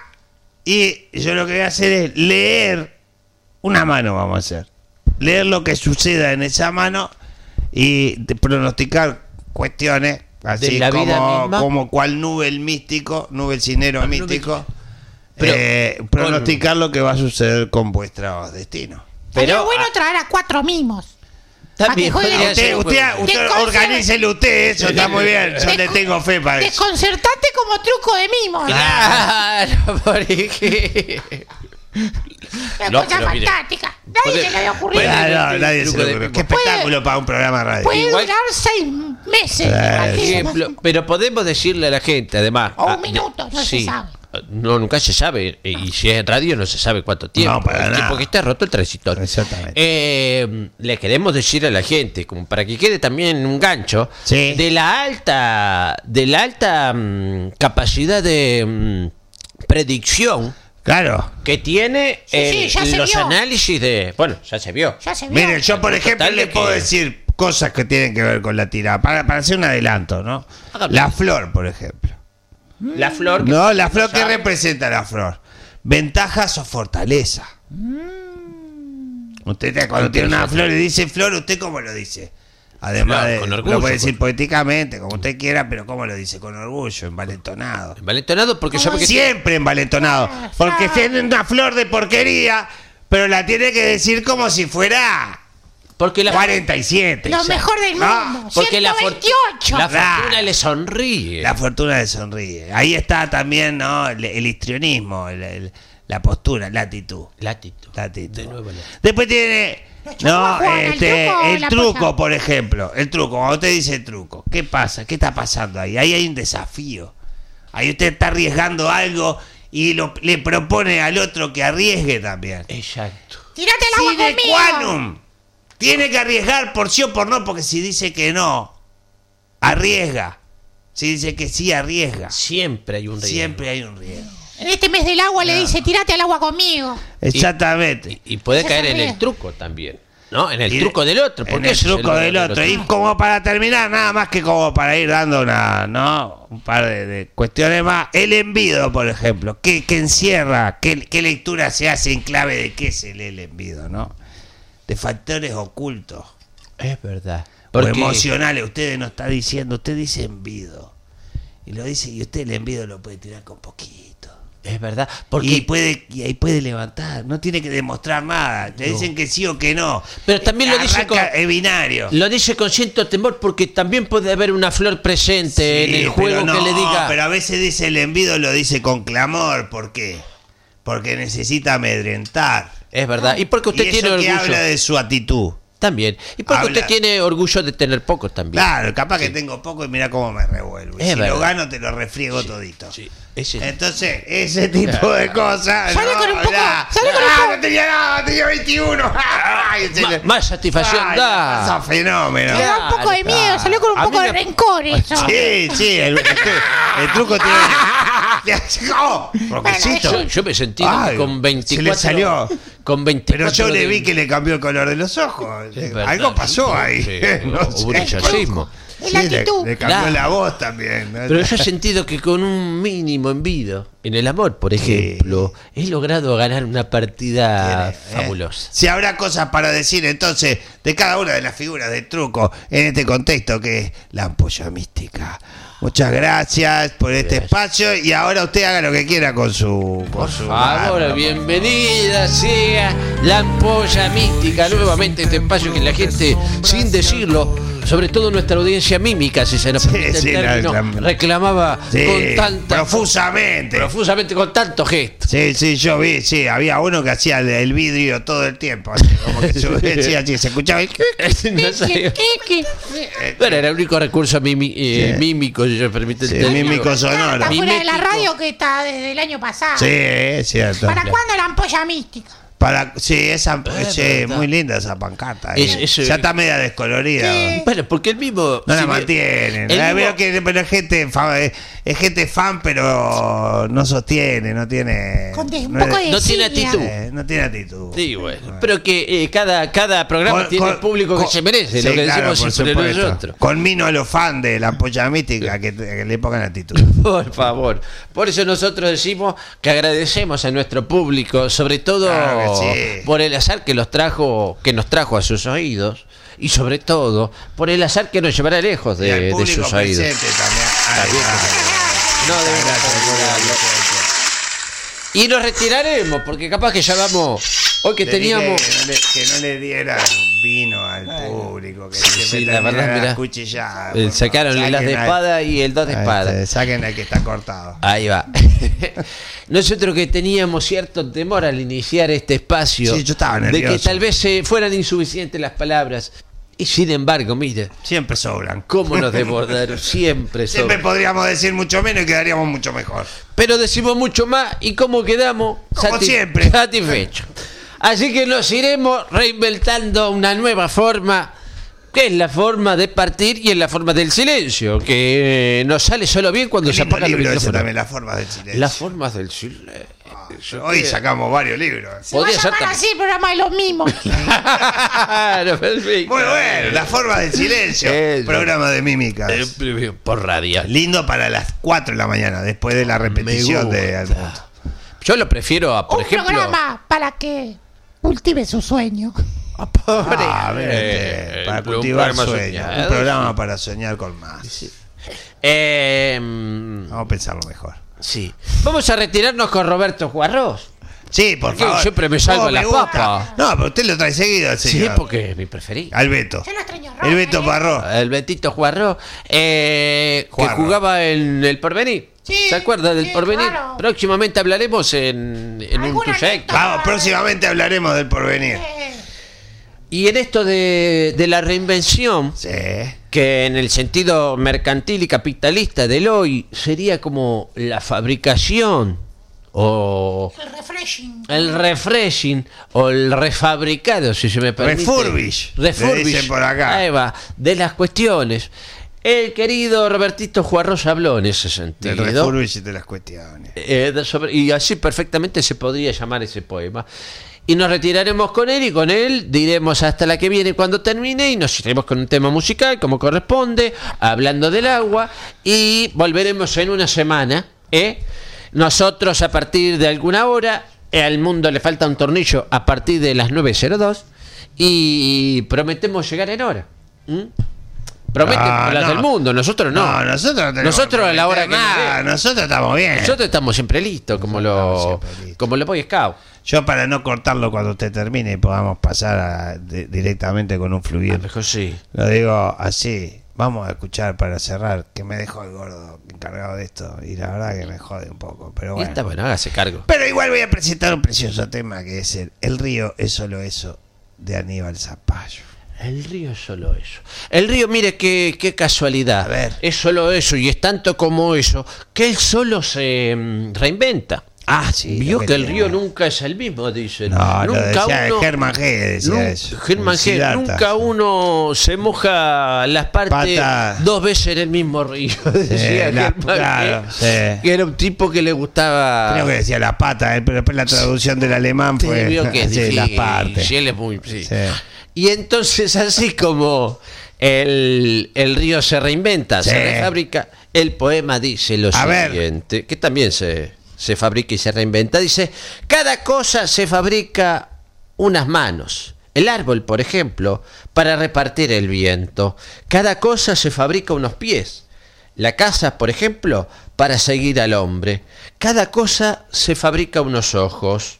y yo lo que voy a hacer es leer una mano, vamos a hacer. Leer lo que suceda en esa mano y pronosticar cuestiones, así ¿De la vida misma? como cual nube el místico, nube el cinero místico, Pero, pronosticar lo que va a suceder con vuestro destino. Sería pero bueno traer a 4 mimos. también para que podría jueguen. ser un juego. Usted Desconcer- organícelo usted, eso está muy bien, yo le tengo fe para eso. Desconcertante como truco de mimos. Claro, porque... Una No, cosa pero mire, fantástica. Nadie puede- se le había ocurrido. puede- Claro, nadie se truco lo de ocurre. mimo. Qué espectáculo para un programa de radio. Puede Igual- durar 6 meses. Por imagínate. ejemplo, pero podemos decirle a la gente, además... O un minuto, no se sabe. No, nunca se sabe. Y si es en radio, no se sabe cuánto tiempo. No, para el nada. tiempo que está roto el transistor. Exactamente. Le queremos decir a la gente, como para que quede también un gancho, Sí. de la alta capacidad de predicción Claro. que tiene Sí, ya se los vio. análisis de... Bueno, ya se vio. Ya se vio. Miren, yo por ejemplo Total de le puedo que- decir cosas que tienen que ver con la tirada, para hacer un adelanto, ¿no? Hágame. La flor, por ejemplo. La flor... No, la flor, ¿qué representa la flor? Ventajas o fortaleza. Usted cuando tiene una flor y dice flor, ¿usted cómo lo dice? Además Flor, de, con orgullo, lo puede decir con- poéticamente, como usted quiera, pero ¿cómo lo dice? Con orgullo, envalentonado. Envalentonado porque sabe que... Siempre envalentonado. Porque tiene una flor de porquería, pero la tiene que decir como si fuera Porque la 47. Lo mejor del mundo. porque 128. la Claro. fortuna le sonríe. La fortuna le sonríe. Ahí está también, ¿no? El histrionismo, la postura, la actitud. Latitud. La actitud. De nuevo, Después tiene, chupamos, Juan, ¿el truco o el la truco, polla? por ejemplo. El truco, cuando usted dice el truco, ¿qué pasa? ¿Qué está pasando ahí? Ahí hay un desafío. Ahí usted está arriesgando algo y le propone al otro que arriesgue también. Exacto. Tirate al agua Sine conmigo. qua non. Tiene que arriesgar por sí o por no, porque si dice que no, arriesga. Si dice que sí, arriesga. Siempre hay un riesgo. Siempre hay un riesgo. En este mes del agua le dice, tirate al agua conmigo. Exactamente. Y puede Ese caer es en el el riesgo. truco también. ¿No? En el Y truco del otro. En Porque el ese es truco del verdadero otro. Y truco. como para terminar, nada más que como para ir dando un par de cuestiones más. El envido, por ejemplo. ¿Qué encierra? ¿Qué lectura se hace en clave de qué es el envido, no? De factores ocultos. Es verdad. O Porque emocionales. Usted no está diciendo, usted dice envido. Y lo dice, y usted el envido lo puede tirar con poquito. es verdad. Y Porque ahí puede levantar, no tiene que demostrar nada. Le dicen que sí o que no. Pero también lo dice Arranca con- el binario. lo dice con cierto temor porque también puede haber una flor presente en Sí, el juego pero que no, le diga. pero a veces dice el envido, lo dice con clamor. ¿Por qué? Porque necesita amedrentar. Es verdad. Y porque usted y tiene eso que orgullo. habla de su actitud. También. Y porque Habla- usted tiene orgullo de tener poco también. Claro, capaz que tengo poco y mira cómo me revuelvo. Y Es si verdad. lo gano, te lo refriego todito. Sí, ese- Entonces, ese tipo de cosas. Sale con un poco- sale con un poco- no tenía nada, tenía 21. Ay, más satisfacción ay, da. pasa fenómeno. Le da un poco de miedo, salió con un A poco mí de me- rencor eso. Sí, el truco tiene. ¡Oh! Roquecito. Yo me he sentido Ay, que con 24. se le salió. Con 24. Pero yo le de- vi que le cambió el color de los ojos. Es verdad, Algo pasó ahí. sí, No hubo un sé. rechazismo. Es la Sí, actitud. le cambió Claro. la voz también. ¿no? Pero yo he sentido que con un mínimo envido, en el amor, por ejemplo, he logrado ganar una partida fabulosa. Si habrá cosas para decir entonces de cada una de las figuras del truco en este contexto que es la ampolla mística. Muchas gracias por este espacio y ahora usted haga lo que quiera con su. Por favor, bienvenida sea la ampolla mística nuevamente a este espacio que la gente, sin decirlo, sobre todo nuestra audiencia mímica, si se nos permite sí, el término, la- reclamaba Sí, con tanta profusamente con tanto gesto. Sí, yo vi, sí, había uno que hacía el vidrio todo el tiempo, así, como que decía así, se escuchaba el... No sabía. Bueno, era el único recurso mímico, si se permite el Sí, término. mímico sonoro. Está fuera de la Mimético. radio que está desde el año pasado. Sí, es cierto. ¿Para cuándo la ampolla mística? Sí, esa, sí, verdad. muy linda esa pancarta. Ya está media descolorida. Sí. Bueno, porque el mismo. No la si bien- mantienen. el mismo- Veo que pero es gente fan, pero no sostiene, no tiene. Con un no poco es- de no tiene desidia. actitud. no tiene actitud. Sí, bueno. Pero que cada programa tiene el público que se merece, sí, lo que claro, decimos por siempre supuesto. nosotros. Conmino a los fans de la ampolla mística que le pongan actitud. Por favor. Por eso nosotros decimos que agradecemos a nuestro público, sobre todo Claro que sí. por el azar que nos trajo a sus oídos, y sobre todo por el azar que nos llevará lejos Y al de público sus oídos. presente también. Ay, bien. ay, No debemos gracias, olvidarlo. gracias. Y nos retiraremos, porque capaz que ya vamos. Hoy que Le dije teníamos. que no le dieran vino al público, que Sí, la verdad, mirá. cuchillada. Sacaron el as de espada y el 2 de espada. Saquen el que está cortado. Ahí va. Nosotros que teníamos cierto temor al iniciar este espacio, Sí, yo estaba de nervioso. que tal vez fueran insuficientes las palabras, y sin embargo, mire, Siempre sobran. cómo nos desbordaron, siempre Siempre son. podríamos decir mucho menos y quedaríamos mucho mejor. Pero decimos mucho más y cómo quedamos Como siempre. satisfechos. Así que nos iremos reinventando una nueva forma, que es la forma de partir y es la forma del silencio, que nos sale solo bien cuando Qué se lindo apaga el libro ese micrófono. también, Las formas del silencio. Las formas del silencio. Hoy sacamos varios libros. Se va a Podría ser llamar también. así el programa de los mismos. Claro, perfecto. Muy bueno, Las formas del silencio. Eso. Programa de mímicas. Por radio. Lindo para las 4 de la mañana, después de la repetición Me de gusta. Almundo. Yo lo prefiero a, por Un ejemplo. programa para que cultive su sueño. Para un cultivar programa sueños. soñado, Un programa para soñar con más. sí. Vamos a pensarlo mejor. Sí. Vamos a retirarnos con Roberto Juarros. Sí, por Porque favor. siempre me salva la gusta. papa. No, pero usted lo trae seguido al Sí, señor. porque es mi preferido. Al Beto. Yo lo extraño, El Beto Rosa, Parró. El Betito Juarro, que Juarro. jugaba en el Porvenir. Sí, ¿Se acuerda del sí, Porvenir? claro. Próximamente hablaremos en un Alguna proyecto. anécdota. Vamos, próximamente hablaremos del porvenir. Y en esto de la reinvención, Sí. que en el sentido mercantil y capitalista del hoy sería como la fabricación o El refreshing. el refreshing o el refabricado, si se me permite. Refurbish, le dicen por acá. Ahí va, de las cuestiones. El querido Robertito Juarros habló en ese Del sentido. refurbish de las cuestiones. Y así perfectamente se podría llamar ese poema. Y nos retiraremos con él y con él diremos hasta la que viene cuando termine y nos iremos con un tema musical como corresponde, hablando del agua y volveremos en una semana. Nosotros a partir de alguna hora, al mundo le falta un tornillo a partir de las 9:02 y prometemos llegar en hora. Prometen las del mundo, nosotros no. No, nosotros no tenemos Nosotros que a la hora que nos nada, dé. nosotros estamos bien. Nosotros estamos siempre listos, como los Boy Scouts. Yo para no cortarlo cuando usted termine y podamos pasar directamente con un fluido. Mejor sí. Lo digo así. Vamos a escuchar para cerrar, que me dejó el gordo encargado de esto. Y la verdad que me jode un poco, pero Y bueno. está bueno, hágase cargo. Pero igual voy a presentar un precioso tema que es el río es solo eso, de Aníbal Zapallo. El río es solo eso. El río, mire qué casualidad. A ver. Es solo eso y es tanto como eso que él solo se reinventa. Ah, sí. Vio lo que el río tiene. nunca es el mismo, dicen. No, lo nunca decía Germán G. Decía eso. Germán G. Siddhartha. Nunca uno se moja las partes Pata. 2 veces en el mismo río. Decía Germán claro, G. sí. Que era un tipo que le gustaba. Creo que decía la pata, pero después la traducción del alemán Sí, fue vio que es sí, las difícil. partes. Sí, él es muy. Sí. Sí. Y entonces, así como el río se reinventa, Sí. se refabrica, el poema dice lo A ver. siguiente, que también se fabrica y se reinventa. Dice: cada cosa se fabrica unas manos. El árbol, por ejemplo, para repartir el viento. Cada cosa se fabrica unos pies. La casa, por ejemplo, para seguir al hombre. Cada cosa se fabrica unos ojos.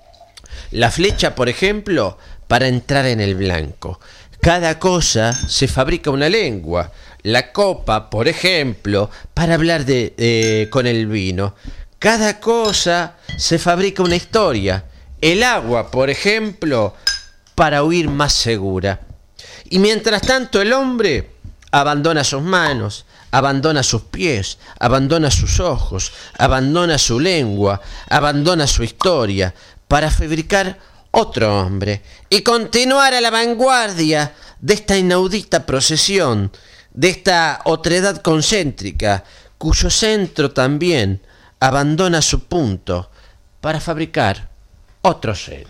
La flecha, por ejemplo, para entrar en el blanco. Cada cosa se fabrica una lengua. La copa, por ejemplo, para hablar con el vino. Cada cosa se fabrica una historia. El agua, por ejemplo, para huir más segura. Y mientras tanto el hombre abandona sus manos, abandona sus pies, abandona sus ojos, abandona su lengua, abandona su historia, para fabricar otro hombre y continuar a la vanguardia de esta inaudita procesión, de esta otredad concéntrica, cuyo centro también abandona su punto para fabricar otro centro.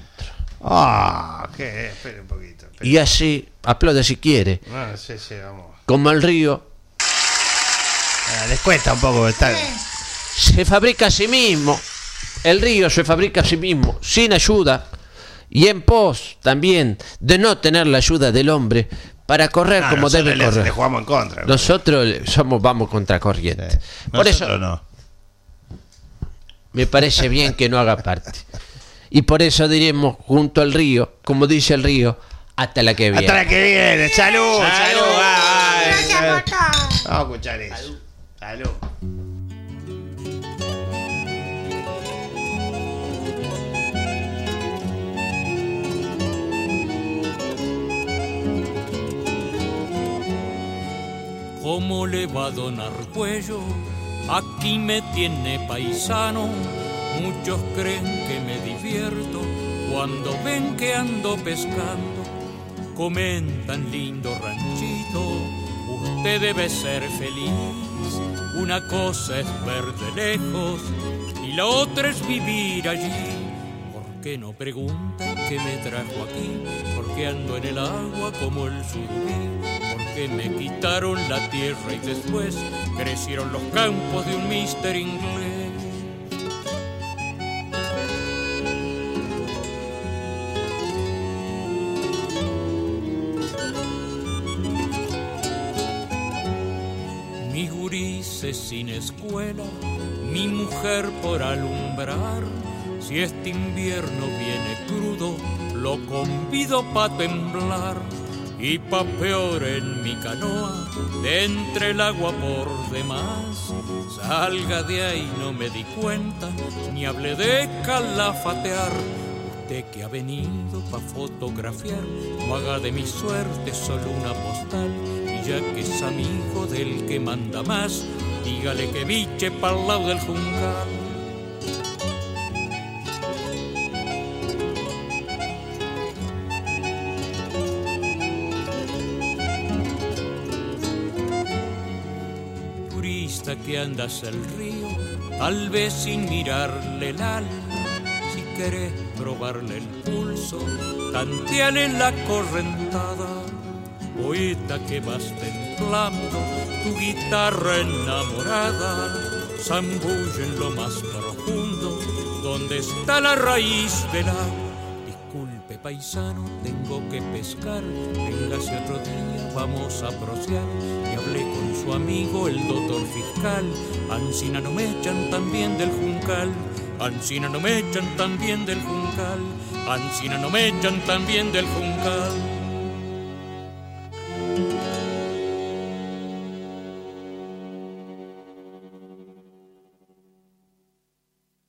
Ah, qué, espere un poquito. espere. Y así, aplaude si quiere, No, sí, vamos. como el río Les cuesta un poco estar. se fabrica a sí mismo, el río se fabrica a sí mismo, sin ayuda, y en pos también de no tener la ayuda del hombre para correr No, como nosotros debe le correr. jugamos en contra. Nosotros vamos contra corriente. Por eso Nosotros no. me parece bien que no haga parte. Y por eso diremos junto al río, como dice el río, hasta la que viene. Hasta la que viene. Salud, salud. Ay, Gracias por todo. vamos a escuchar eso. Salud. ¿Cómo le va a donar cuello? Aquí me tiene paisano. Muchos creen que me divierto cuando ven que ando pescando. Comentan lindo ranchito, usted debe ser feliz. Una cosa es ver de lejos y la otra es vivir allí. ¿Por qué no preguntan qué me trajo aquí? ¿Por qué ando en el agua como el surubí? Que me quitaron la tierra y después crecieron los campos de un mister inglés. Mis gurises sin escuela, mi mujer por alumbrar, Si este invierno viene crudo, lo convido pa' temblar y pa' peor en mi canoa, de entre el agua por demás. Salga de ahí, no me di cuenta, ni hablé de calafatear. Usted que ha venido pa' fotografiar, no haga de mi suerte solo una postal. Y ya que es amigo del que manda más, dígale que biche pa'l lado del juncal. Turista que andas al río, tal vez sin mirarle el alma. Si querés probarle el pulso, tanteale la correntada. Poeta que vas templando tu guitarra enamorada, zambulle en lo más profundo, donde está la raíz del agua. Disculpe paisano, tengo que pescar, véngase otro día, vamos a prosear. Y hablé con su amigo el doctor fiscal, ansina no me echan también del juncal. Ansina no me echan también del juncal, ansina no me echan también del juncal.